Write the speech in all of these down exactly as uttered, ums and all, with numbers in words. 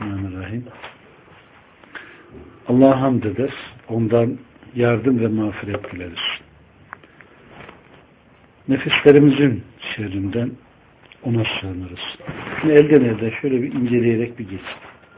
Bismillahirrahmanirrahim. Allah'a hamd eder. Ondan yardım ve mağfiret dileriz. Nefislerimizin şerrinden ona sığınırız. Şimdi elden elde şöyle bir inceleyerek bir geçelim.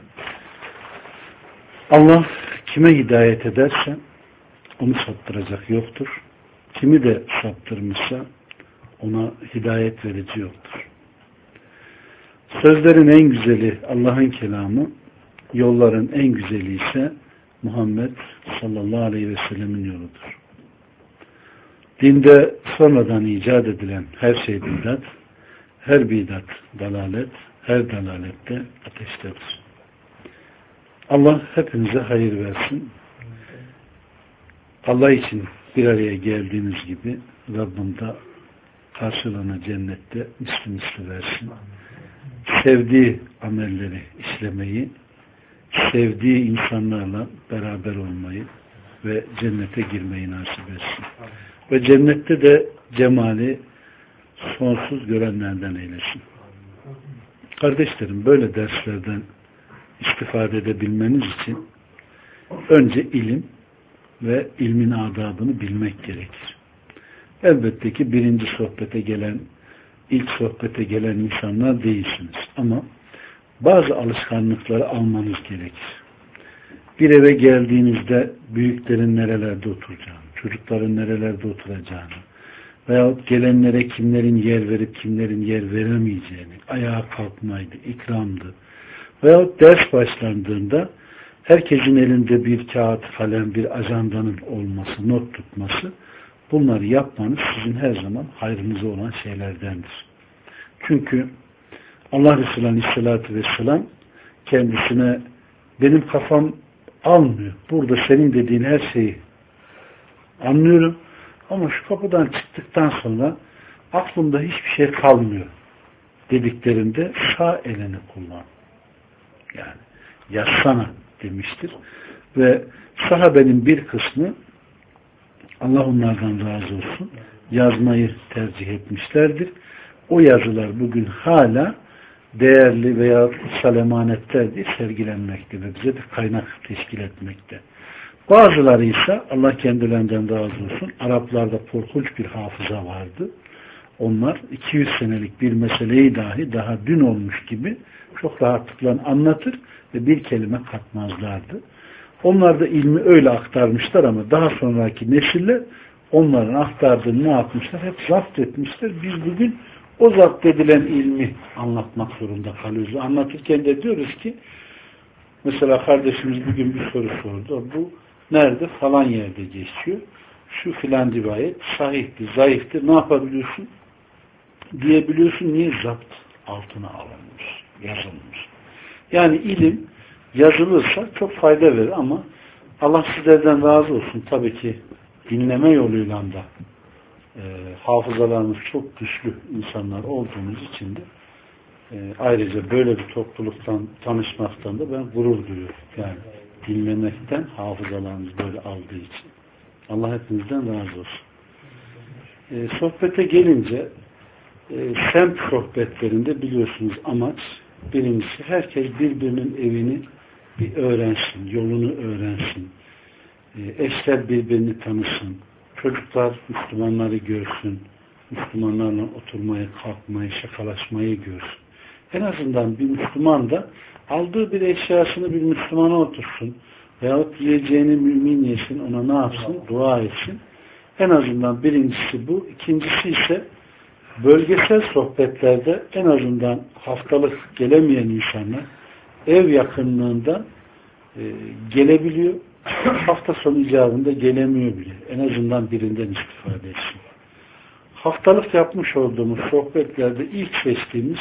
Allah kime hidayet ederse onu saptıracak yoktur. Kimi de saptırmışsa ona hidayet verici yoktur. Sözlerin en güzeli Allah'ın kelamı, yolların en güzeli ise Muhammed sallallahu aleyhi ve sellemin yoludur. Dinde sonradan icat edilen her şey bidat, her bidat dalalet, her dalalette ateştedir. Allah hepinize hayır versin. Allah için bir araya geldiğiniz gibi Rabbim de karşılığını cennette misli misli versin. Sevdiği amelleri işlemeyi, sevdiği insanlarla beraber olmayı ve cennete girmeyi nasip etsin. Ve cennette de cemali sonsuz görenlerden eylesin. Kardeşlerim, böyle derslerden istifade edebilmeniz için önce ilim ve ilmin adabını bilmek gerekir. Elbette ki birinci sohbete gelen, ilk sohbete gelen insanlar değilsiniz. Ama bazı alışkanlıkları almanız gerekir. Bir eve geldiğinizde büyüklerin nerelerde oturacağını, çocukların nerelerde oturacağını veyahut gelenlere kimlerin yer verip kimlerin yer veremeyeceğini, ayağa kalkmaydı, ikramdı veyahut ders başlandığında herkesin elinde bir kağıt, kalem, bir ajandanın olması, not tutması, bunları yapmanız sizin her zaman hayrınıza olan şeylerdendir. Çünkü Allah Resulü Aleyhisselatü Vesselam kendisine benim kafam almıyor. Burada senin dediğin her şeyi anlıyorum ama şu kapıdan çıktıktan sonra aklımda hiçbir şey kalmıyor dediklerinde sağ elini kullan. Yani yazsana demiştir. Ve sahabenin bir kısmı Allah onlardan razı olsun yazmayı tercih etmişlerdir. O yazılar bugün hala değerli veya kutsal emanetler diye sergilenmekte ve bize bir kaynak teşkil etmekte. Bazıları ise Allah kendilerinden razı olsun Araplarda korkunç bir hafıza vardı. Onlar iki yüz senelik bir meseleyi dahi daha dün olmuş gibi çok rahatlıkla anlatır ve bir kelime katmazlardı. Onlar da ilmi öyle aktarmışlar ama daha sonraki nesiller onların aktardığını ne yapmışlar? Hep zapt etmişler. Biz bugün o zapt edilen ilmi anlatmak zorunda kalıyoruz. Anlatırken de diyoruz ki mesela kardeşimiz bugün bir soru sordu. Bu nerede? Falan yerde geçiyor. Şu filan rivayet sahihtir, zayıftır. Ne yapabiliyorsun? Diyebiliyorsun. Niye? Zapt altına alınmış, yazılmış. Yani ilim yazılırsa çok fayda verir ama Allah sizlerden razı olsun. Tabii ki dinleme yoluyla da e, hafızalarımız çok güçlü insanlar olduğumuz için de e, ayrıca böyle bir topluluktan tanışmaktan da ben gurur duyuyorum. Yani dinlemekten hafızalarımız böyle aldığı için. Allah hepinizden razı olsun. E, sohbete gelince e, semt sohbetlerinde biliyorsunuz amaç birincisi herkes birbirinin evini bir öğrensin, yolunu öğrensin. E, eşler birbirini tanısın. Çocuklar Müslümanları görsün. Müslümanlarla oturmayı, kalkmayı, şakalaşmayı görsün. En azından bir Müslüman da aldığı bir eşyasını bir Müslümana otursun. Veyahut yiyeceğini mümin yesin, ona ne yapsın? Dua etsin. En azından birincisi bu. İkincisi ise bölgesel sohbetlerde en azından haftalık gelemeyen insanlar ev yakınlığında e, gelebiliyor. Hafta sonu icabında gelemiyor bile. En azından birinden istifade etsin. Haftalık yapmış olduğumuz sohbetlerde ilk seçtiğimiz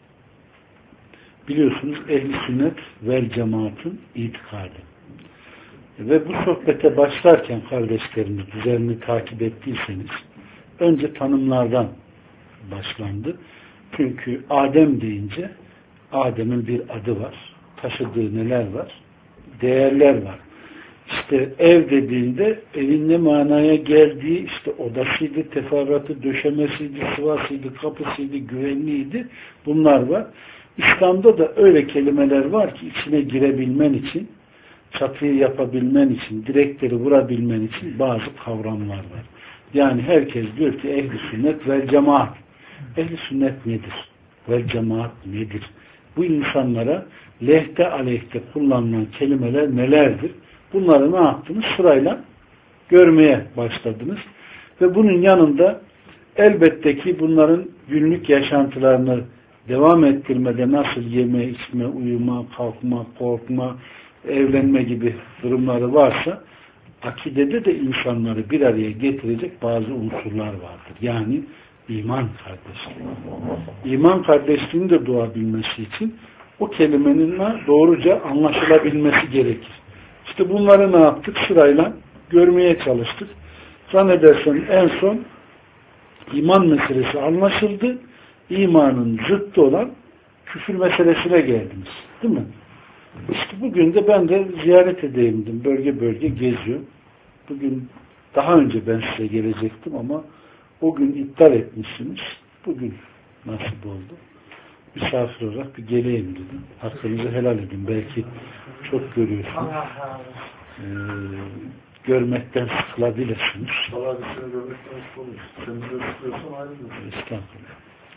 biliyorsunuz Ehl-i Sünnet vel Cemaat'ın itikadı. Ve bu sohbete başlarken kardeşlerimiz düzenini takip ettiyseniz önce tanımlardan başlandı. Çünkü Adem deyince Adem'in bir adı var. Taşıdığı neler var? Değerler var. İşte ev dediğinde evin ne manaya geldiği işte odasıydı, teferruatı, döşemesiydi, sıvasıydı, kapısıydı, güvenliğiydi. Bunlar var. İslam'da da öyle kelimeler var ki içine girebilmen için, çatıyı yapabilmen için, direkleri vurabilmen için bazı kavramlar var. Yani herkes diyor ki ehl-i sünnet vel cemaat. Ehl-i sünnet nedir? Vel cemaat nedir? Bu insanlara lehte aleyhte kullanılan kelimeler nelerdir? Bunları ne yaptınız? Sırayla görmeye başladınız. Ve bunun yanında elbette ki bunların günlük yaşantılarını devam ettirmede nasıl yeme, içme, uyuma, kalkma, korkma, evlenme gibi durumları varsa akidede de insanları bir araya getirecek bazı unsurlar vardır. Yani iman kardeşliği. İman kardeşliğini de doğabilmesi için o kelimenin doğruca anlaşılabilmesi gerekir. İşte bunları ne yaptık? Sırayla görmeye çalıştık. Zannedersem en son iman meselesi anlaşıldı. İmanın zıttı olan küfür meselesine geldiniz. Değil mi? İşte bugün de ben de ziyaret edeyimdim. Bölge bölge geziyor. Bugün daha önce ben size gelecektim ama o gün iptal etmişsiniz. Bugün nasip oldu. Misafir olarak bir geleyim dedim. Hakkınızı helal edin. Belki çok görüyorsunuz. Ee, görmekten sıkılabilirsiniz. Allah bir seni görmekten sıkılmış. Sen de sıkılıyorsan ayrılmıyor. Estağfurullah.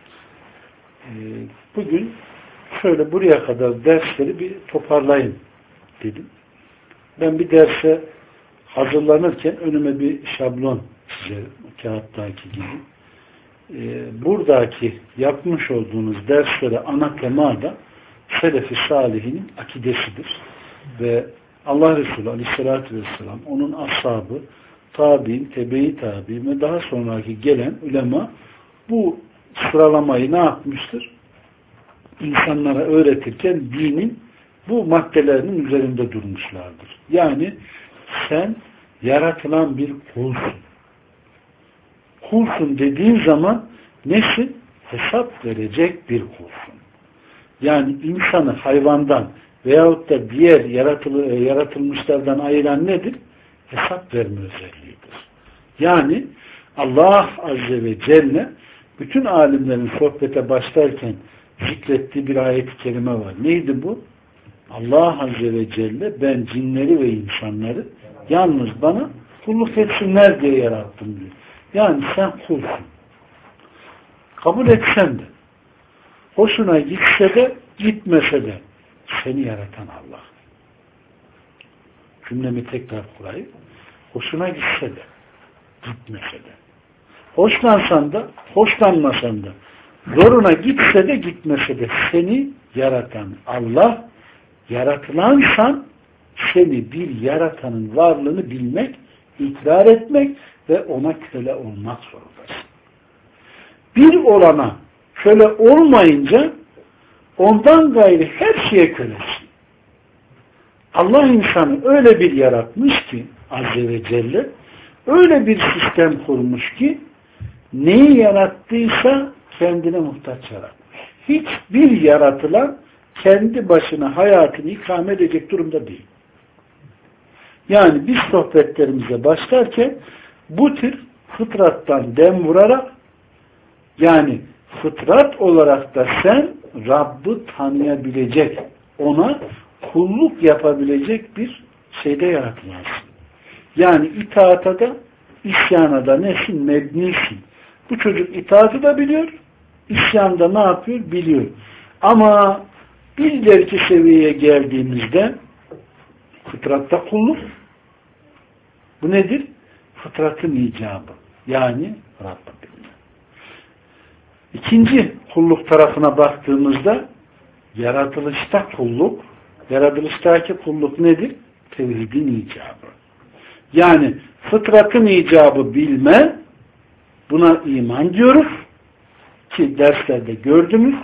Ee, bugün şöyle buraya kadar dersleri bir toparlayın dedim. Ben bir derse hazırlanırken önüme bir şablon çizerim. Kağıttaki gibi. Ee, buradaki yapmış olduğunuz derslere ana tema da Selefi Salihinin akidesidir. Ve Allah Resulü Aleyhisselatü Vesselam, onun ashabı, tabi'in, tebe-i tabi'in ve daha sonraki gelen ulema bu sıralamayı ne yapmıştır? İnsanlara öğretirken dinin bu maddelerinin üzerinde durmuşlardır. Yani sen yaratılan bir kulsun. Kulsun dediğin zaman nesin? Hesap verecek bir kulsun. Yani insanı hayvandan veyahut da diğer yaratılı, yaratılmışlardan ayıran nedir? Hesap verme özelliğidir. Yani Allah Azze ve Celle bütün alimlerin sohbete başlarken zikrettiği bir ayet-i kerime var. Neydi bu? Allah Azze ve Celle ben cinleri ve insanları yalnız bana kulluk etsinler diye yarattım diyor. Yani sen kulsun. Kabul etsen de hoşuna gitse de gitmese de seni yaratan Allah. Cümlemi tekrar kurayım. Hoşuna gitse de gitmese de. Hoşlansan da hoşlanmasan da zoruna gitse de gitmese de seni yaratan Allah, yaratılansan seni bir yaratanın varlığını bilmek, ikrar etmek ve ona köle olmak zorundasın. Bir olana köle olmayınca ondan gayri her şeye kölesin. Allah insanı öyle bir yaratmış ki Azze ve Celle öyle bir sistem kurmuş ki neyi yarattıysa kendine muhtaç yaratmış. Hiçbir yaratılan kendi başına hayatını ikame edecek durumda değil. Yani biz sohbetlerimize başlarken bu tür fıtrattan dem vurarak yani fıtrat olarak da sen Rabb'ı tanıyabilecek, ona kulluk yapabilecek bir şeyde yaratılmazsın. Yani itaata da isyana da nesin? Mebnisin. Bu çocuk itaatı da biliyor, isyanda ne yapıyor? Biliyor. Ama bir ileriki seviyeye geldiğimizde fıtratta kulluk. Bu nedir? Fıtratın icabı. Yani Rabb'ı bilme. İkinci kulluk tarafına baktığımızda yaratılışta kulluk, yaratılıştaki kulluk nedir? Tevhidin icabı. Yani fıtratın icabı bilme, buna iman diyoruz ki derslerde gördünüz.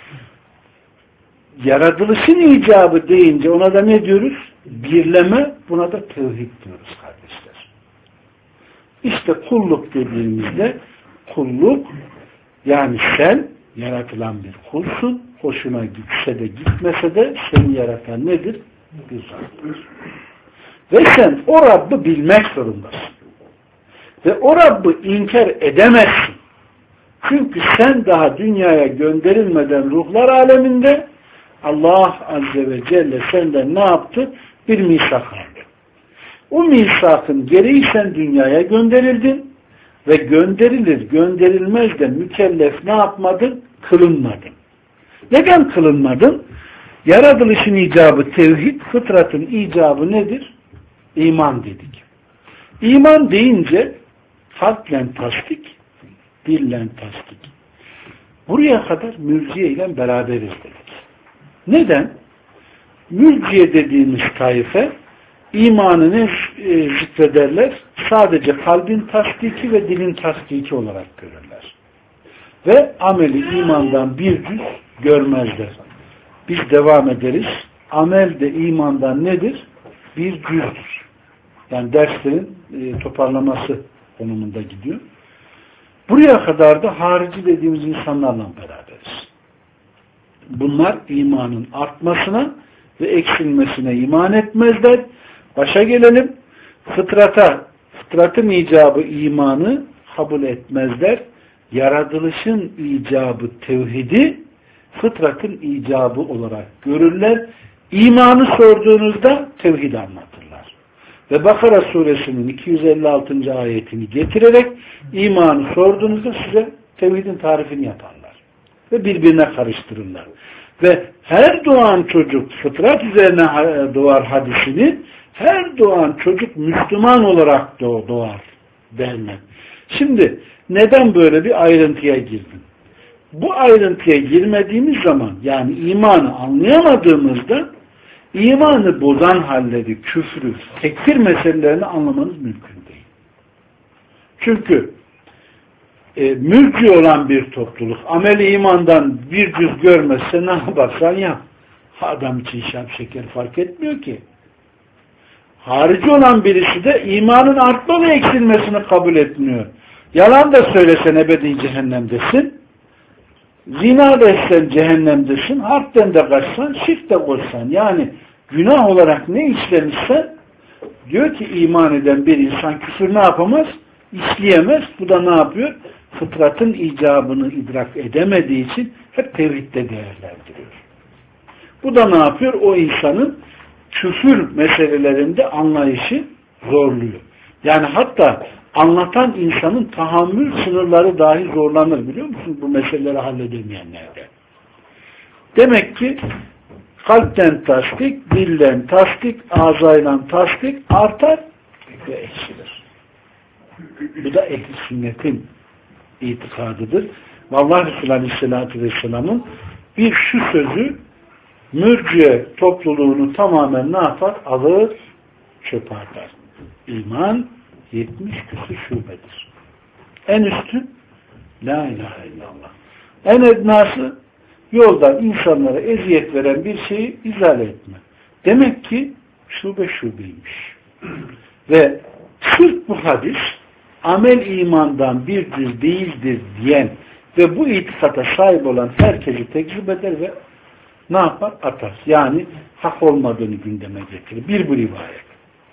Yaratılışın icabı deyince ona da ne diyoruz? Birleme, buna da tevhid diyoruz kardeşler. İşte kulluk dediğimizde kulluk yani sen yaratılan bir kulsun. Hoşuna gitse de gitmese de seni yaratan nedir? Bir Rabb'dir. Ve sen o Rabb'ı bilmek zorundasın. Ve o Rabb'ı inkar edemezsin. Çünkü sen daha dünyaya gönderilmeden ruhlar aleminde Allah Azze ve Celle senden ne yaptı? Bir misak aldı. O misakın gereği sen dünyaya gönderildin ve gönderilir gönderilmez de mükellef ne yapmadın? Kılınmadın. Neden kılınmadın? Yaratılışın icabı tevhid, fıtratın icabı nedir? İman dedik. İman deyince kalple tasdik, dille tasdik. Buraya kadar mürciye ile beraberiz dedik. Neden? Mürciye dediğimiz taife imanı ne e, zikrederler? Sadece kalbin tasdiki ve dilin tasdiki olarak görürler. Ve ameli imandan bir cüz görmezler. Biz devam ederiz. Amel de imandan nedir? Bir cüzdür. Yani derslerin e, toparlaması konumunda gidiyor. Buraya kadar da harici dediğimiz insanlarla beraberiz. Bunlar imanın artmasına ve eksilmesine iman etmezler. Başa gelelim. Fıtrata, fıtratın icabı imanı kabul etmezler. Yaratılışın icabı tevhidi fıtratın icabı olarak görürler. İmanı sorduğunuzda tevhidi anlatırlar. Ve Bakara suresinin iki yüz elli altıncı ayetini getirerek imanı sorduğunuzda size tevhidin tarifini yaparlar. Ve birbirine karıştırırlar. Ve her doğan çocuk fıtrat üzerine doğar hadisini her doğan çocuk Müslüman olarak doğar derler. Şimdi neden böyle bir ayrıntıya girdim? Bu ayrıntıya girmediğimiz zaman yani imanı anlayamadığımızda imanı bozan halleri, küfrü, tekfir meselelerini anlamanız mümkün değil. Çünkü e, mürci olan bir topluluk ameli imandan bir cüz görmezse ne yaparsan yap. Adam için şap şeker fark etmiyor ki. Harici olan birisi de imanın artma ve eksilmesini kabul etmiyor. Yalan da söylesen ebedi cehennemdesin. Zina da etsen cehennemdesin. Harpten de kaçsan, şirk de koşsan. Yani günah olarak ne işlemişsen diyor ki iman eden bir insan küfür ne yapamaz? İşleyemez. Bu da ne yapıyor? Fıtratın icabını idrak edemediği için hep tevhidde değerlendiriyor. Bu da ne yapıyor? O insanın küfür meselelerinde anlayışı zorluyor. Yani hatta anlatan insanın tahammül sınırları dahi zorlanır biliyor musunuz? Bu meseleleri halledemeyenlerde. Demek ki kalpten tasdik, dillen tasdik, ağzayla tasdik artar ve eksilir. Bu da ehl-i sünnetin itikadıdır. Vallahi Resulü Aleyhisselatü Vesselam'ın bir şu sözü mürciye topluluğunu tamamen ne yapar? Alır, çöp atar. İman yetmiş küsur şubedir. En üstü la ilahe illallah. En ednası yoldan insanlara eziyet veren bir şeyi izale etme. Demek ki şube şubeymiş. Ve sırf bu hadis amel imandan bir cüz değildir diyen ve bu itikata sahip olan herkesi tekzip eder ve ne yapar? Atar. Yani hak olmadığını gündeme getirir. Bir bu rivayet.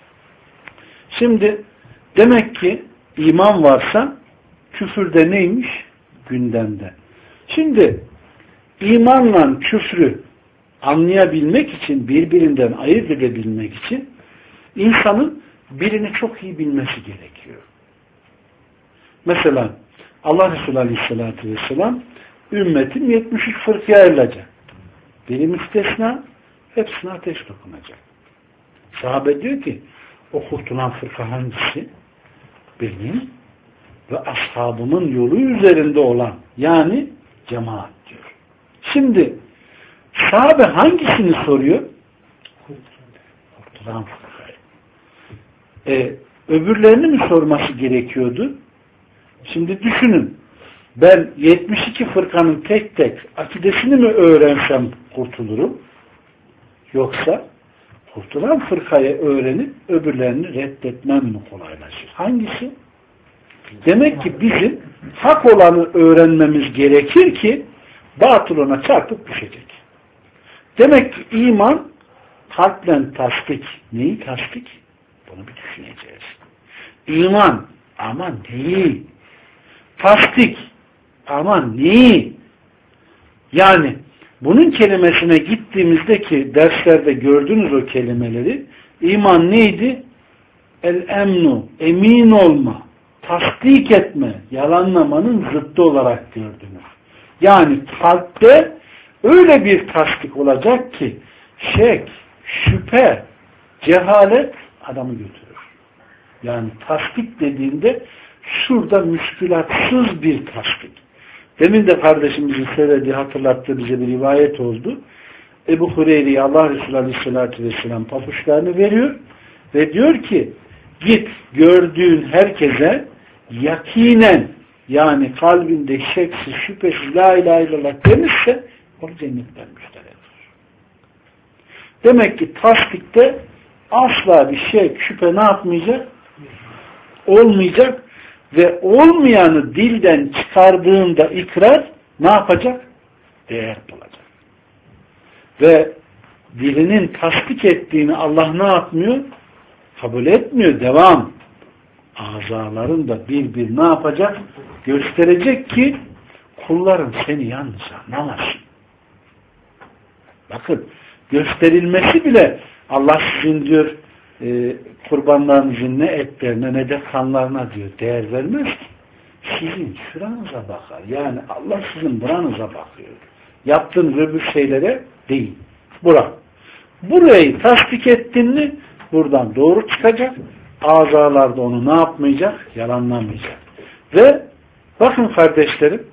Şimdi demek ki iman varsa küfürde neymiş? Gündemde. Şimdi imanla küfrü anlayabilmek için, birbirinden ayırt edebilmek için insanın birini çok iyi bilmesi gerekiyor. Mesela Allah Resulü Aleyhisselatü Vesselam ümmetim yetmiş üç fırkaya ayrılacak. Biri müstesna, hepsine ateş dokunacak. Sahabe diyor ki o kurtulan fırka hangisi? Benim ve ashabımın yolu üzerinde olan yani cemaat diyor. Şimdi sahabe hangisini soruyor? Kurtulan fırkayı. E, öbürlerini mi sorması gerekiyordu? Şimdi düşünün. Ben yetmiş iki fırkanın tek tek akidesini mi öğrensem kurtulurum? Yoksa kurtulan fırkayı öğrenip öbürlerini reddetmem mi kolaylaşır? Hangisi? Demek ki bizim hak olanı öğrenmemiz gerekir ki batıl ona çarpıp düşecek. Demek ki iman kalple tasdik. Neyi tasdik? Bunu bir düşüneceğiz. İman ama neyi? Tasdik ama neyi? Yani Bunun kelimesine gittiğimizde ki derslerde gördünüz o kelimeleri, iman neydi? El-emnu, emin olma, tasdik etme, yalanlamanın zıttı olarak gördünüz. Yani kalpte öyle bir tasdik olacak ki şek, şüphe, cehalet adamı götürür. Yani tasdik dediğinde şurada müşkülatsız bir tasdik. Demin de kardeşimizin söylediği, hatırlattığı bize bir rivayet oldu. Ebu Hureyre'ye Allah Resulü Aleyhisselatü Vesselam papuçlarını veriyor ve diyor ki git gördüğün herkese yakinen, yani kalbinde şeksiz, şüphesiz la ilahe illallah demişse onu cennetten müjdelenir. Demek ki tasdikte asla bir şey, şüphe ne yapmayacak? Olmayacak ve olmayanı dilden çıkardığında ikrar ne yapacak? Değer bulacak. Ve dilinin tasdik ettiğini Allah ne yapmıyor? Kabul etmiyor. Devam. Azaların da bir bir ne yapacak? Gösterecek ki kulların seni yalnız anlamasın. Bakın gösterilmesi bile Allah sizin diyor e, kurbanlarınızın ne etlerine ne de kanlarına diyor değer vermez ki. Sizin şuranıza bakar. Yani Allah sizin buranıza bakıyor. Yaptığınız öbür şeylere değil. Bura. Burayı tasdik ettin mi buradan doğru çıkacak. Azalarda onu ne yapmayacak? Yalanlamayacak. Ve bakın kardeşlerim,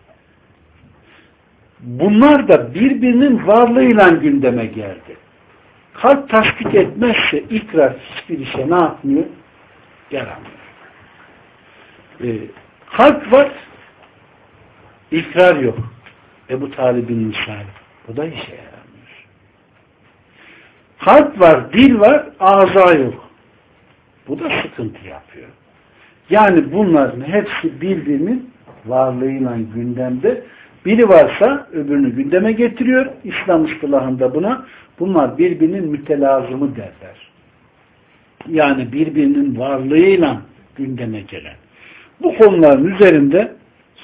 bunlar da birbirinin varlığıyla gündeme geldi. Kalp tasdik etmezse ikrar hiçbir işe ne yapmıyor? Yaramıyor. Ee, kalp var, ikrar yok. Ebu Talib'in misali. Bu da işe yaramıyor. Kalp var, dil var, ağza yok. Bu da sıkıntı yapıyor. Yani bunların hepsi birbirinin varlığıyla gündemde. Biri varsa öbürünü gündeme getiriyor. İslam ıstılahında buna bunlar birbirinin mütelazımı derler. Yani birbirinin varlığıyla gündeme gelen. Bu konuların üzerinde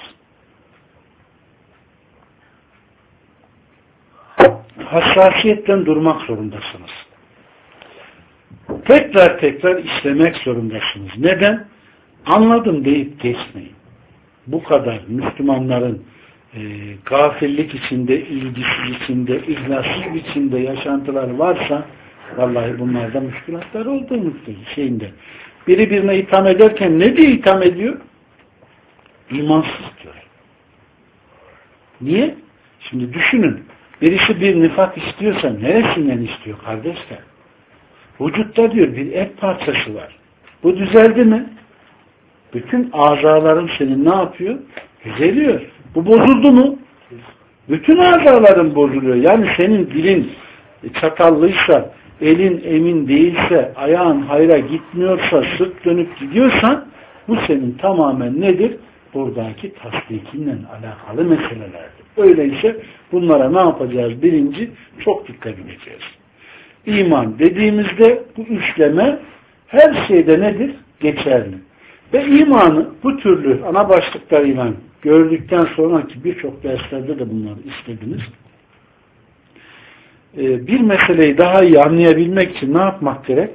hassasiyetten durmak zorundasınız. Tekrar tekrar işlemek zorundasınız. Neden? Anladım deyip geçmeyin. Bu kadar Müslümanların e, gafillik içinde, ilgisiz içinde, ihlassız içinde yaşantılar varsa vallahi bunlarda müşkülatlar olduğu şeyinde. Biri birine itham ederken ne diye itham ediyor? İmansız diyor. Niye? Şimdi düşünün. Birisi bir nifak istiyorsa neresinden istiyor kardeşler? Vücutta diyor bir et parçası var. Bu düzeldi mi? Bütün azaların senin ne yapıyor? Düzeliyor. Bu bozuldu mu? Bütün azaların bozuluyor. Yani senin dilin çatallıysa, elin emin değilse, ayağın hayra gitmiyorsa, sırt dönüp gidiyorsan bu senin tamamen nedir? Buradaki tasdikinle alakalı meselelerdir. Öyleyse bunlara ne yapacağız? Birinci, çok dikkat edeceğiz. İman dediğimizde bu üçleme her şeyde nedir? Geçerli. Ve imanı bu türlü ana başlıklarıyla gördükten sonraki birçok derslerde de bunları istediniz. Ee, bir meseleyi daha iyi anlayabilmek için ne yapmak gerek?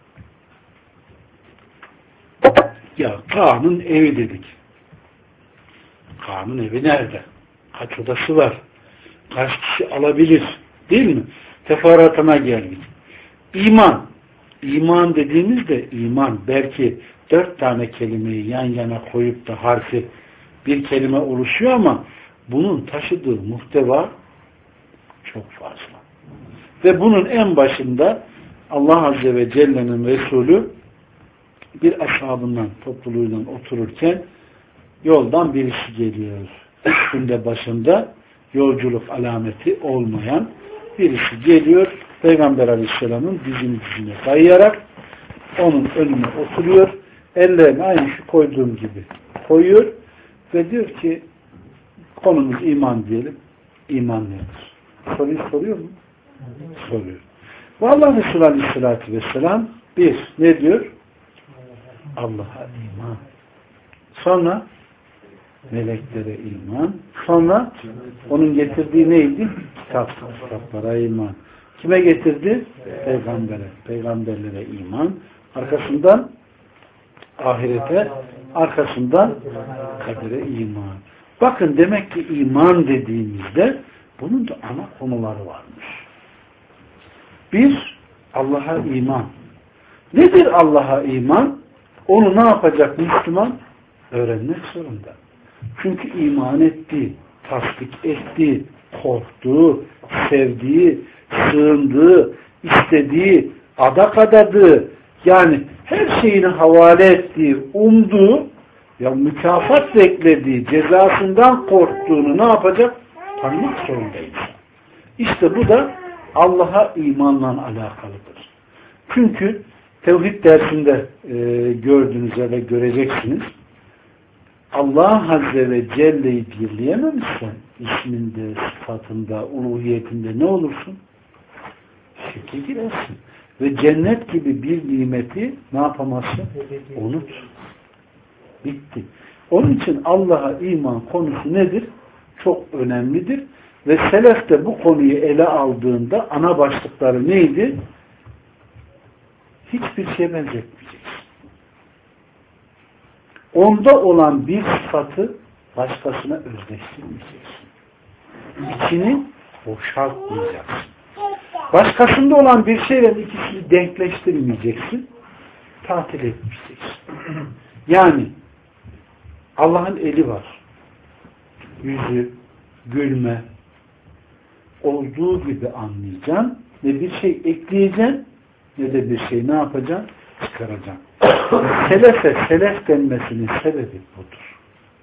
Ya Kaan'ın evi dedik. Kaan'ın evi nerede? Kaç odası var? Kaç kişi alabilir? Değil mi? Teferruatına geldik. İman. İman dediğimizde iman belki dört tane kelimeyi yan yana koyup da harfi bir kelime oluşuyor ama bunun taşıdığı muhteva çok fazla. Ve bunun en başında Allah Azze ve Celle'nin Resulü bir ashabından, topluluğuyla otururken yoldan birisi geliyor. Üstünde başında yolculuk alameti olmayan birisi geliyor. Peygamber Aleyhisselam'ın dizini dizine dayayarak onun önüne oturuyor. Ellerini aynı şu koyduğum gibi koyuyor ve diyor ki konumuz iman diyelim. İman nedir? Soruyu soruyor mu? Soruyor. Vallahi Resulü Aleyhisselatü Vesselam bir, ne diyor? Allah'a iman. Sonra Meleklere iman. Sonra onun getirdiği neydi? Kitap, kitaplara iman. Kime getirdi? Peygambere. Peygamberlere iman. Arkasından ahirete, arkasından kadere iman. Bakın demek ki iman dediğimizde bunun da ana konuları varmış. Bir, Allah'a iman. Nedir Allah'a iman? Onu ne yapacak Müslüman? Öğrenmek zorunda. Çünkü iman ettiği, tasdik ettiği, korktuğu, sevdiği, sığındığı, istediği, adak adadığı, yani her şeyini havale ettiği, umduğu, ya mükafat beklediği, cezasından korktuğunu ne yapacak? Tanımak zorundayız. İşte bu da Allah'a imanla alakalıdır. Çünkü tevhid dersinde e, gördüğünüz ve göreceksiniz. Allah Azze ve Celle'yi birleyememişsen isminde, sıfatında, uluhiyetinde ne olursun? Şirke girersin. Ve cennet gibi bir nimeti ne yapamazsın? Unut. Bitti. Onun için Allah'a iman konusu nedir? Çok önemlidir. Ve selef de bu konuyu ele aldığında ana başlıkları neydi? Hiçbir şeye benzetmeyeceksin. Onda olan bir sıfatı başkasına özdeştirmeyeceksin. İçini boşaltmayacaksın. Başkasında olan bir şeyle ikisini denkleştirmeyeceksin. Tatil etmeyeceksin. Yani Allah'ın eli var. Yüzü, gülme olduğu gibi anlayacaksın. Ne bir şey ekleyeceksin ne de bir şey ne yapacaksın? Çıkaracaksın. Selefe selef denmesinin sebebi budur.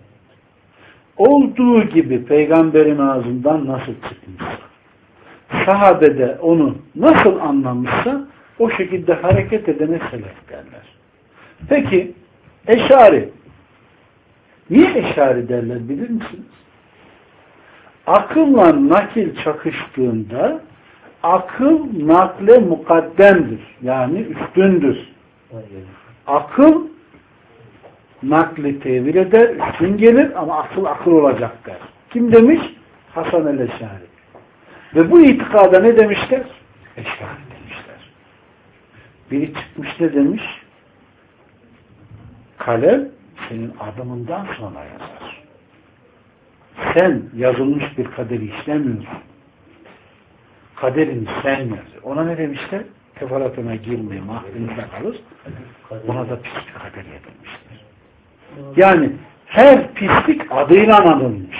Olduğu gibi peygamberin ağzından nasıl çıkmışsa, sahabede onu nasıl anlamışsa o şekilde hareket edene selef derler. Peki Eşari niye Eşari derler bilir misiniz? Akılla nakil çakıştığında akıl nakle mukaddemdir. Yani üstündür. Akıl nakli tevil eder, üstün gelir ama akıl akıl olacak der. Kim demiş? Hasan el-Eşari. Ve bu itikada ne demişler? Eşari demişler. Biri çıkmış ne demiş? Kalem senin adımından sonra yazar. Sen yazılmış bir kaderi işlemiyorsun. Kaderini sen yazır. Ona ne demişler? Teferruatına girmeye mahkumda kalır. Ona da pislik kader edilmiştir. Yani her pislik adıyla anılmış.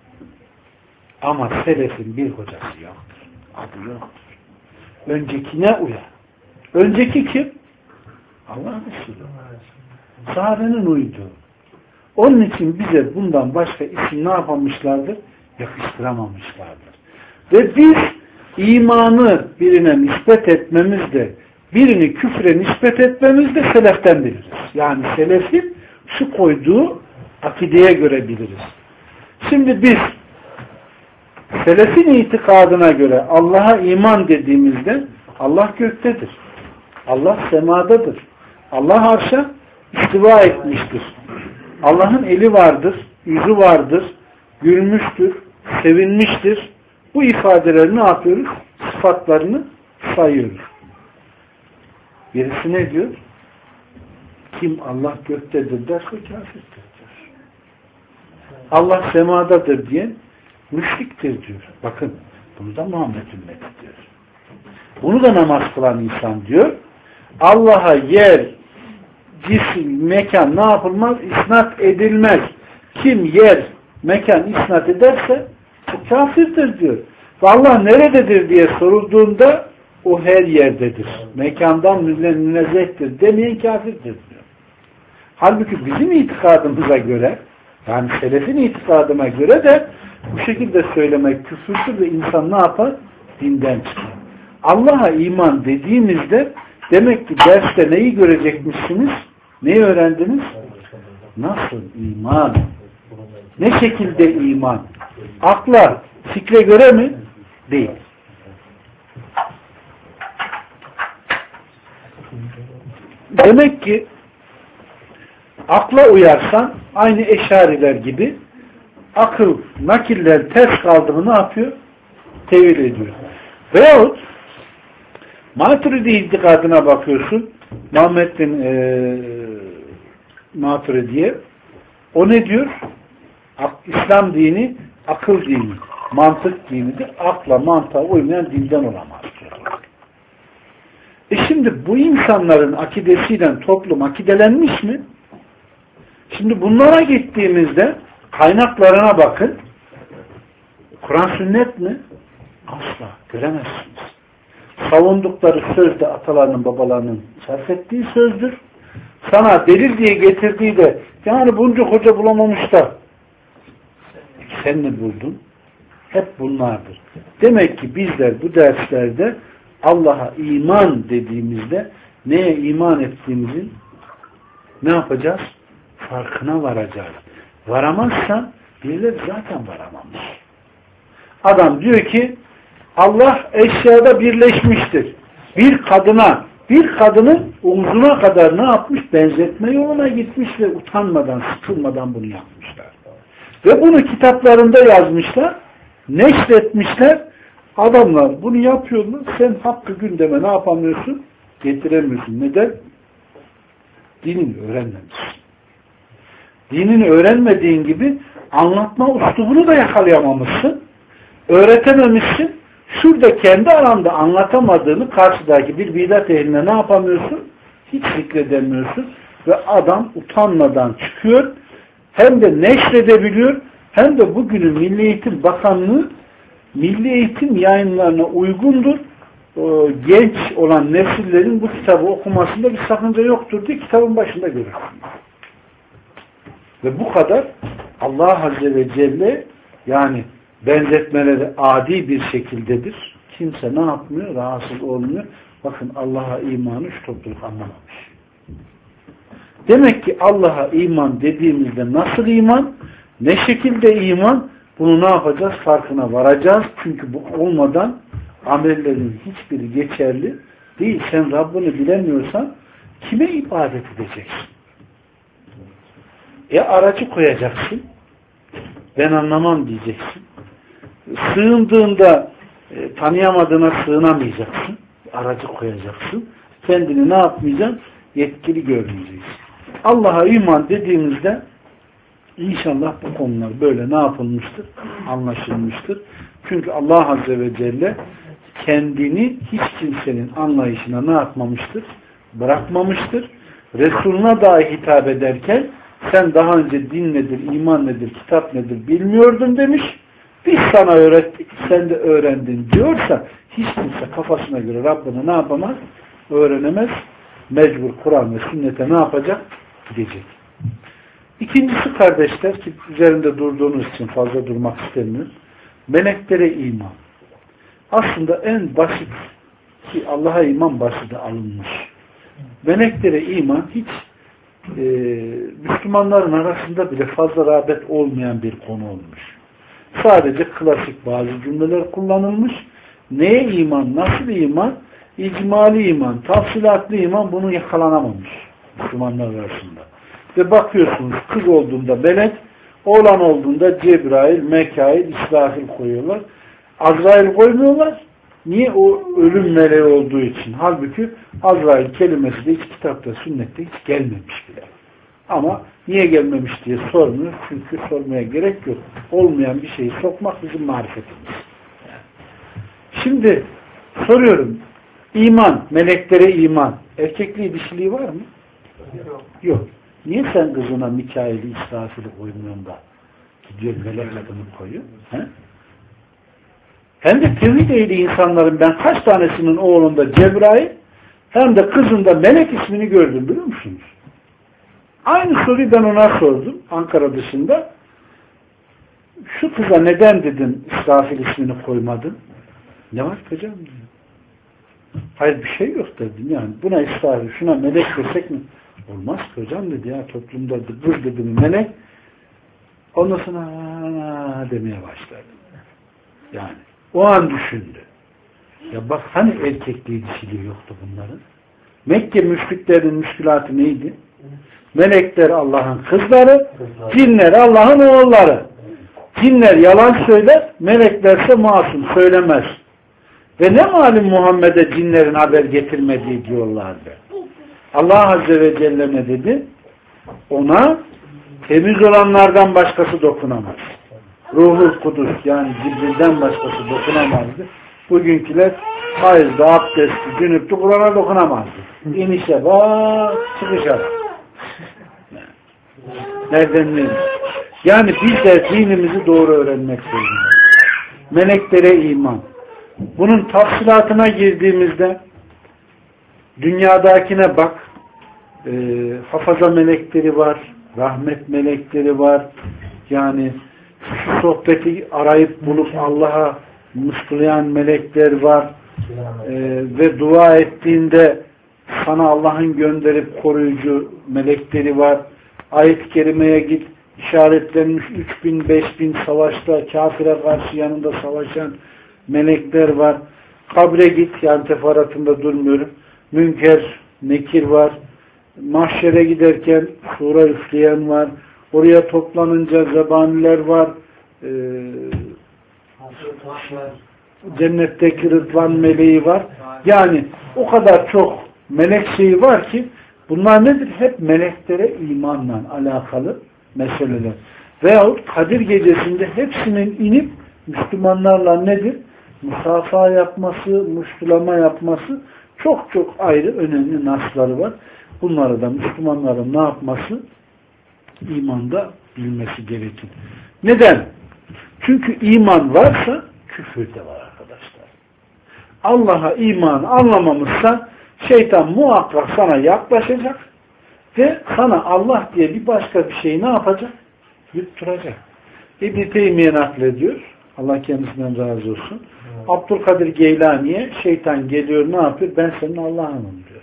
Ama selefin bir hocası yoktur. Adı yoktur. Öncekine uyar. Önceki kim? Allah Resulü. Sahabenin uyduğu. Onun için bize bundan başka isim ne yapamamışlardır? Yakıştıramamışlardır. Ve biz imanı birine nispet etmemizde, birini küfre nispet etmemizde seleften biliriz. Yani selefin şu koyduğu akideye göre biliriz. Şimdi biz selefin itikadına göre Allah'a iman dediğimizde Allah göktedir. Allah semadadır. Allah arşa istiva etmiştir. Allah'ın eli vardır, yüzü vardır, gülmüştür, sevinmiştir. Bu ifadeleri ne yapıyoruz? Sıfatlarını sayıyoruz. Birisi ne diyor? Kim Allah göktedir derse kafirdir diyor. Allah semadadır diyen müşriktir diyor. Bakın bunu da Muhammed ümmeti diyor. Bunu da namaz kılan insan diyor. Allah'a yer, cisim, mekan ne yapılmaz? İsnat edilmez. Kim yer, mekan isnat ederse o kafirdir diyor. Ve Allah nerededir diye sorulduğunda o her yerdedir. Mekandan münezzehtir demeyen kafirdir diyor. Halbuki bizim itikadımıza göre, yani selefin itikadına göre de bu şekilde söylemek küfürdür ve insan ne yapar? Dinden çıkar. Allah'a iman dediğimizde demek ki derste neyi görecekmişsiniz? Neyi öğrendiniz? Nasıl iman? Ne şekilde iman? Akla, fikre göre mi? Değil. Demek ki akla uyarsan aynı eşariler gibi akıl, nakiller ters kaldı mı ne yapıyor? Tevil ediyor. Veyahut Maturidi itikadına bakıyorsun. Muhammed bin e, Maturidi'ye o ne diyor? İslam dini akıl dini, mantık dinidir. Akla, mantığa uymayan dinden olamaz diyor. E şimdi bu insanların akidesiyle toplum akidelenmiş mi? Şimdi bunlara gittiğimizde kaynaklarına bakın. Kur'an sünnet mi? Asla göremezsiniz. Savundukları söz de atalarının babalarının sarf ettiği sözdür. Sana delil diye getirdiği de yani bunca hoca bulamamış da sen ne buldun? Hep bunlardır. Demek ki bizler bu derslerde Allah'a iman dediğimizde neye iman ettiğimizin ne yapacağız? Farkına varacağız. Varamazsan birileri zaten varamamış. Adam diyor ki Allah eşyada birleşmiştir. Bir kadına, bir kadının omzuna kadar ne yapmış? Benzetme yoluna gitmiş ve utanmadan, sıkılmadan bunu yapmışlar. Ve bunu kitaplarında yazmışlar, neşretmişler. Adamlar bunu yapıyorlar. Sen hakkı gündeme ne yapamıyorsun? Getiremiyorsun. Neden? Dinini öğrenmemişsin. Dinini öğrenmediğin gibi anlatma üslubunu da yakalayamamışsın. Öğretememişsin. Şurada kendi aranda anlatamadığını karşıdaki bir bidat ehline ne yapamıyorsun? Hiç zikredemiyorsun. Ve adam utanmadan çıkıyor. Hem de neşredebiliyor. Hem de bugünün Milli Eğitim Bakanlığı Milli Eğitim yayınlarına uygundur. O, genç olan nesillerin bu kitabı okumasında bir sakınca yoktur diye kitabın başında görürsünüz. Ve bu kadar Allah Azze ve Celle yani benzetmeleri adi bir şekildedir. Kimse ne yapmıyor? Rahatsız olmuyor. Bakın Allah'a imanı şu topluluk anlamamış. Demek ki Allah'a iman dediğimizde nasıl iman? Ne şekilde iman? Bunu ne yapacağız? Farkına varacağız. Çünkü bu olmadan amellerin hiçbiri geçerli değil. Sen Rabbini bilemiyorsan kime ibadet edeceksin? E aracı koyacaksın. Ben anlamam diyeceksin. Sığındığında e, tanıyamadığına sığınamayacaksın. Aracı koyacaksın. Kendini ne yapmayacaksın? Yetkili görmeyeceksin. Allah'a iman dediğimizde İnşallah bu konular böyle ne yapılmıştır? Anlaşılmıştır. Çünkü Allah Azze ve Celle kendini hiç kimsenin anlayışına ne yapmamıştır? Bırakmamıştır. Resuluna dahi hitap ederken sen daha önce din nedir, iman nedir, kitap nedir bilmiyordun demiş. Biz sana öğrettik, sen de öğrendin diyorsa hiç kimse kafasına göre Rabbine ne yapamaz? Öğrenemez. Mecbur Kur'an ve sünnete ne yapacak? Gidecek. İkincisi kardeşler ki üzerinde durduğunuz için fazla durmak istemiyoruz. Meleklere iman. Aslında en basit ki Allah'a iman basit alınmış. Meleklere iman hiç e, Müslümanların arasında bile fazla rağbet olmayan bir konu olmuş. Sadece klasik bazı cümleler kullanılmış. Neye iman, nasıl iman? İcmali iman, tafsilatlı iman bunu yakalanamamış Müslümanlar arasında. Ve bakıyorsunuz kız olduğunda melek, oğlan olduğunda Cebrail, Mekail, İsrafil koyuyorlar. Azrail koymuyorlar. Niye? O ölüm meleği olduğu için. Halbuki Azrail kelimesi de hiç kitapta, sünnette hiç gelmemiş bile. Ama niye gelmemiş diye sormuyor. Çünkü sormaya gerek yok. Olmayan bir şeyi sokmak bizim marifetimiz. Şimdi soruyorum. İman, meleklere iman. Erkekliği, dişiliği var mı? Yok. Yok. Niye sen kızına Mikail'i, İsrafil'i koymuyorsun da gidiyor melek adını koyuyor? He? Hem de tevhid ehli insanların ben kaç tanesinin oğlunda Cebrail hem de kızında melek ismini gördüm biliyor musunuz? Aynı soruyu ben ona sordum Ankara dışında. Şu kıza neden dedim İsrafil ismini koymadın? Ne var hocam diyor. Hayır bir şey yok dedim yani. Buna İsrafil, şuna melek desek mi? Olmaz ki hocam dedi ya toplumda dur dedim melek. Ondan sonra demeye başladı. Yani o an düşündü. Ya bak hani erkekliği dişiliği yoktu bunların. Mekke müşriklerinin müşkülatı neydi? Melekler Allah'ın kızları, cinler Allah'ın oğulları. Cinler yalan söyler, meleklerse masum söylemez. Ve ne malum Muhammed'e cinlerin haber getirmediği diyorlardı. Allah Azze ve Celle ne dedi? Ona temiz olanlardan başkası dokunamaz. Ruhul Kudüs yani Cibril'den başkası dokunamazdı. Bugünküler hayızda, abdesti, cünüptü, Kur'an'a dokunamazdı. İnişe bak, çıkışa. Nereden ne? Yani biz de dinimizi doğru öğrenmek zorundayız. Meleklere iman. Bunun tafsilatına girdiğimizde dünyadakine bak. E, hafaza melekleri var. Rahmet melekleri var. Yani şu sohbeti arayıp bulup Allah'a mıskılayan melekler var. E, ve dua ettiğinde sana Allah'ın gönderip koruyucu melekleri var. Ayet-i kerimeye git. İşaretlenmiş üç bin beş bin savaşta kafire karşı yanında savaşan melekler var. Kabre git, yani teferruatında durmuyorum. Münker, Nekir var. Mahşere giderken sura üfleyen var. Oraya toplanınca zebaniler var. Ee, cennetteki Rıdvan meleği var. Yani o kadar çok melek şeyi var ki bunlar nedir? Hep meleklere imanla alakalı meseleler. Veyahut Kadir gecesinde hepsinin inip Müslümanlarla nedir? Musafa yapması, muştulama yapması çok çok ayrı önemli nasları var. Bunları da Müslümanların ne yapması? İmanda bilmesi gerekir. Neden? Çünkü iman varsa küfür de var arkadaşlar. Allah'a imanı anlamamışsan şeytan muhakkak sana yaklaşacak ve sana Allah diye bir başka bir şeyi ne yapacak? Yutturacak. İbn-i Teymiye naklediyor. Allah kendisinden razı olsun. Evet. Abdülkadir Geylani'ye şeytan geliyor ne yapıyor? Ben senin Allah'ınım diyor.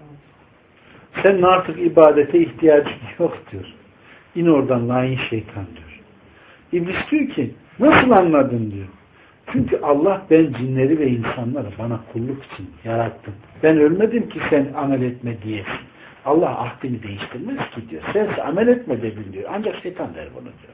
Senin artık ibadete ihtiyacın yok diyor. İn oradan lain şeytan diyor. İblis diyor ki nasıl anladın diyor. Çünkü Allah ben cinleri ve insanları bana kulluk için yarattım. Ben ölmedim ki sen amel etme diyesin. Allah ahdini değiştirmez ki diyor. Sen amel etme dedin diyor. Ancak şeytan der bunu diyor.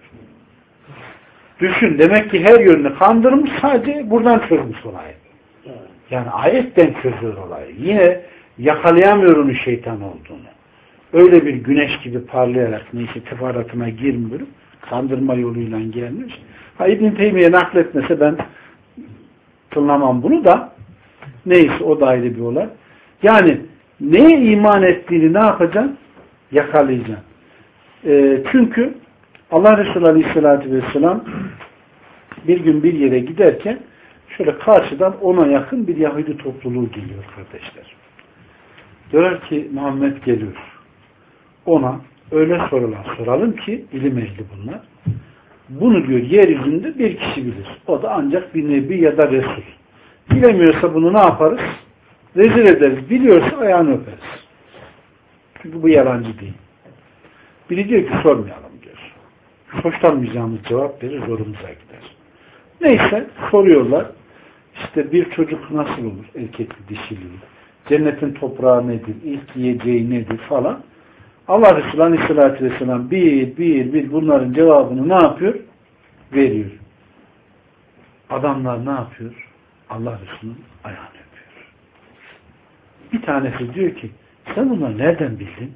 Düşün demek ki her yönünü kandırmış sadece buradan çözmüş olayı. Yani ayetten çözüyor olayı. Yine yakalayamıyor onun şeytan olduğunu. Öyle bir güneş gibi parlayarak neyse teferruatına girmiyorum. Kandırma yoluyla gelmiş. Ha İbn-i Teymiye nakletmese ben tınlamam bunu da neyse o da ayrı bir olay. Yani neye iman ettiğini ne yapacaksın? Yakalayacaksın. E, çünkü Allah Resulü Aleyhisselatü Vesselam bir gün bir yere giderken şöyle karşıdan ona yakın bir Yahudi topluluğu geliyor kardeşler. Diyorlar ki Muhammed geliyor. Ona öyle sorular soralım ki ilim ehli bunlar. Bunu diyor yeryüzünde bir kişi bilir. O da ancak bir nebi ya da resul. Bilemiyorsa bunu ne yaparız? Rezil ederiz. Biliyorsa ayağını öperiz. Çünkü bu yalancı değil. Biri diyor ki sormayalım diyor. Hoşlanmayacağımız cevap verir, zorumuza gider. Neyse soruyorlar. İşte bir çocuk nasıl olur? Erkekli, dişili. Cennetin toprağı nedir? İlk yiyeceği nedir falan. Allah Resulü Aleyhisselatü Vesselam bir bir bir bunların cevabını ne yapıyor? Veriyor. Adamlar ne yapıyor? Allah Resulü'nün ayağını öpüyor. Bir tanesi diyor ki sen bunları nereden bildin?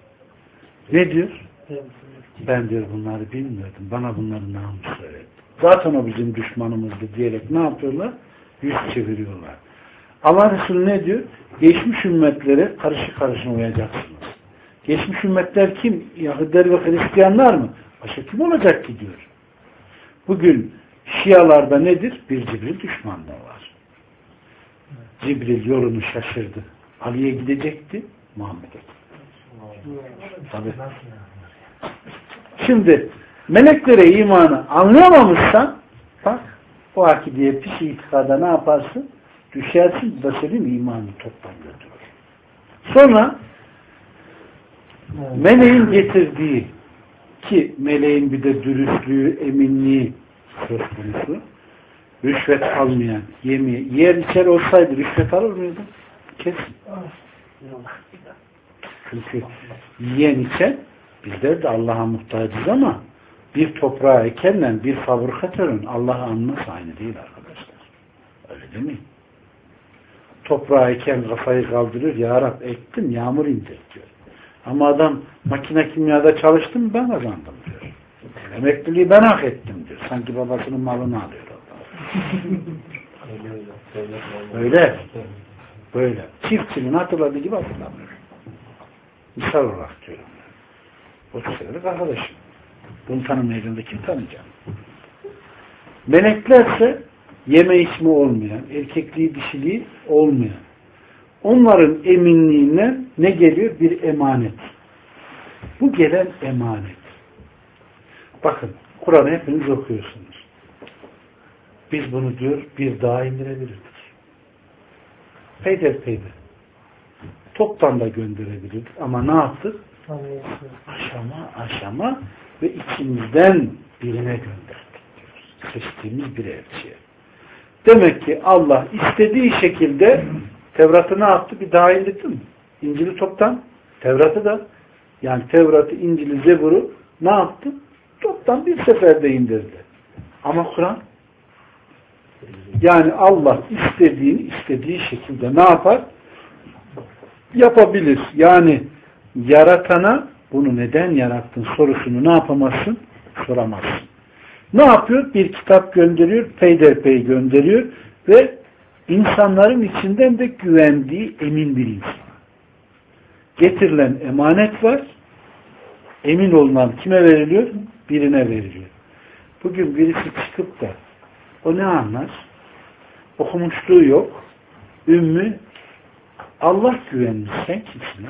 Ne diyor? Ben diyor bunları bilmiyordum. Bana bunları namus söyledi. Zaten o bizim düşmanımızdı diyerek ne yapıyorlar? Yüz çeviriyorlar. Allah Resulü ne diyor? Geçmiş ümmetlere karşı karşına uyacaksınız. Geçmiş ümmetler kim? Yahudiler ve Hristiyanlar mı? Başka kim olacak ki diyor. Bugün Şialarda nedir? Bir Cibril düşmanlığı var. Cibril yolunu şaşırdı. Ali'ye gidecekti. Muhammed'e. Tabii. Şimdi meleklere imanı anlayamamışsan bak o akideye pis itikada ne yaparsın? Düşersin da senin imanı toptan götürür. Sonra meleğin getirdiği ki meleğin bir de dürüstlüğü, eminliği söz konusu. Rüşvet almayan, yemeği, yer içer olsaydı rüşvet alır mıydı? Kesin. Çünkü yiyen içen bizler de Allah'a muhtacız ama bir toprağa ekenle bir fabrikatörün Allah'ı anması aynı değil arkadaşlar. Öyle değil mi? Toprağa eken kafayı kaldırır, ya Rab ektim, yağmur indir diyor. Ama adam makine kimyada çalıştım, ben kazandım diyor. Emekliliği ben hak ettim diyor. Sanki babasının malını alıyor. Öyle. Böyle. Çiftçinin hatırladığı gibi hatırlamıyor. Misal olarak diyorum. otuz senelik arkadaşım. Bunu tanımayacağım da kim tanıyacağım? Meleklerse yeme içme olmayan, erkekliği dişiliği olmayan. Onların eminliğine ne geliyor? Bir emanet. Bu gelen emanet. Bakın, Kur'an'ı hepiniz okuyorsunuz. Biz bunu diyor bir daha indirebilirdik. Peyderpeyder. Toptan da gönderebilirdik. Ama ne yaptık? Aşama aşama ve içimizden birine gönderdik diyoruz. Seçtiğimiz bir elçiye. Demek ki Allah istediği şekilde Tevrat'ı ne yaptı? Bir daha indirdi mi? İncil'i toptan, Tevrat'ı da yani Tevrat'ı, İncil'i, Zebur'u ne yaptı? Toptan bir seferde indirdi. Ama Kur'an yani Allah istediğini istediği şekilde ne yapar? Yapabilir. Yani yaratana bunu neden yarattın sorusunu ne yapamazsın? Soramazsın. Ne yapıyor? Bir kitap gönderiyor, peyderpey gönderiyor ve insanların içinden de güvendiği emin bir insan. Getirilen emanet var. Emin olunan kime veriliyor? Birine veriliyor. Bugün birisi çıkıp da o ne anlar? Okumuşluğu yok. Ümmü Allah güvenmiş. Sen kimsin?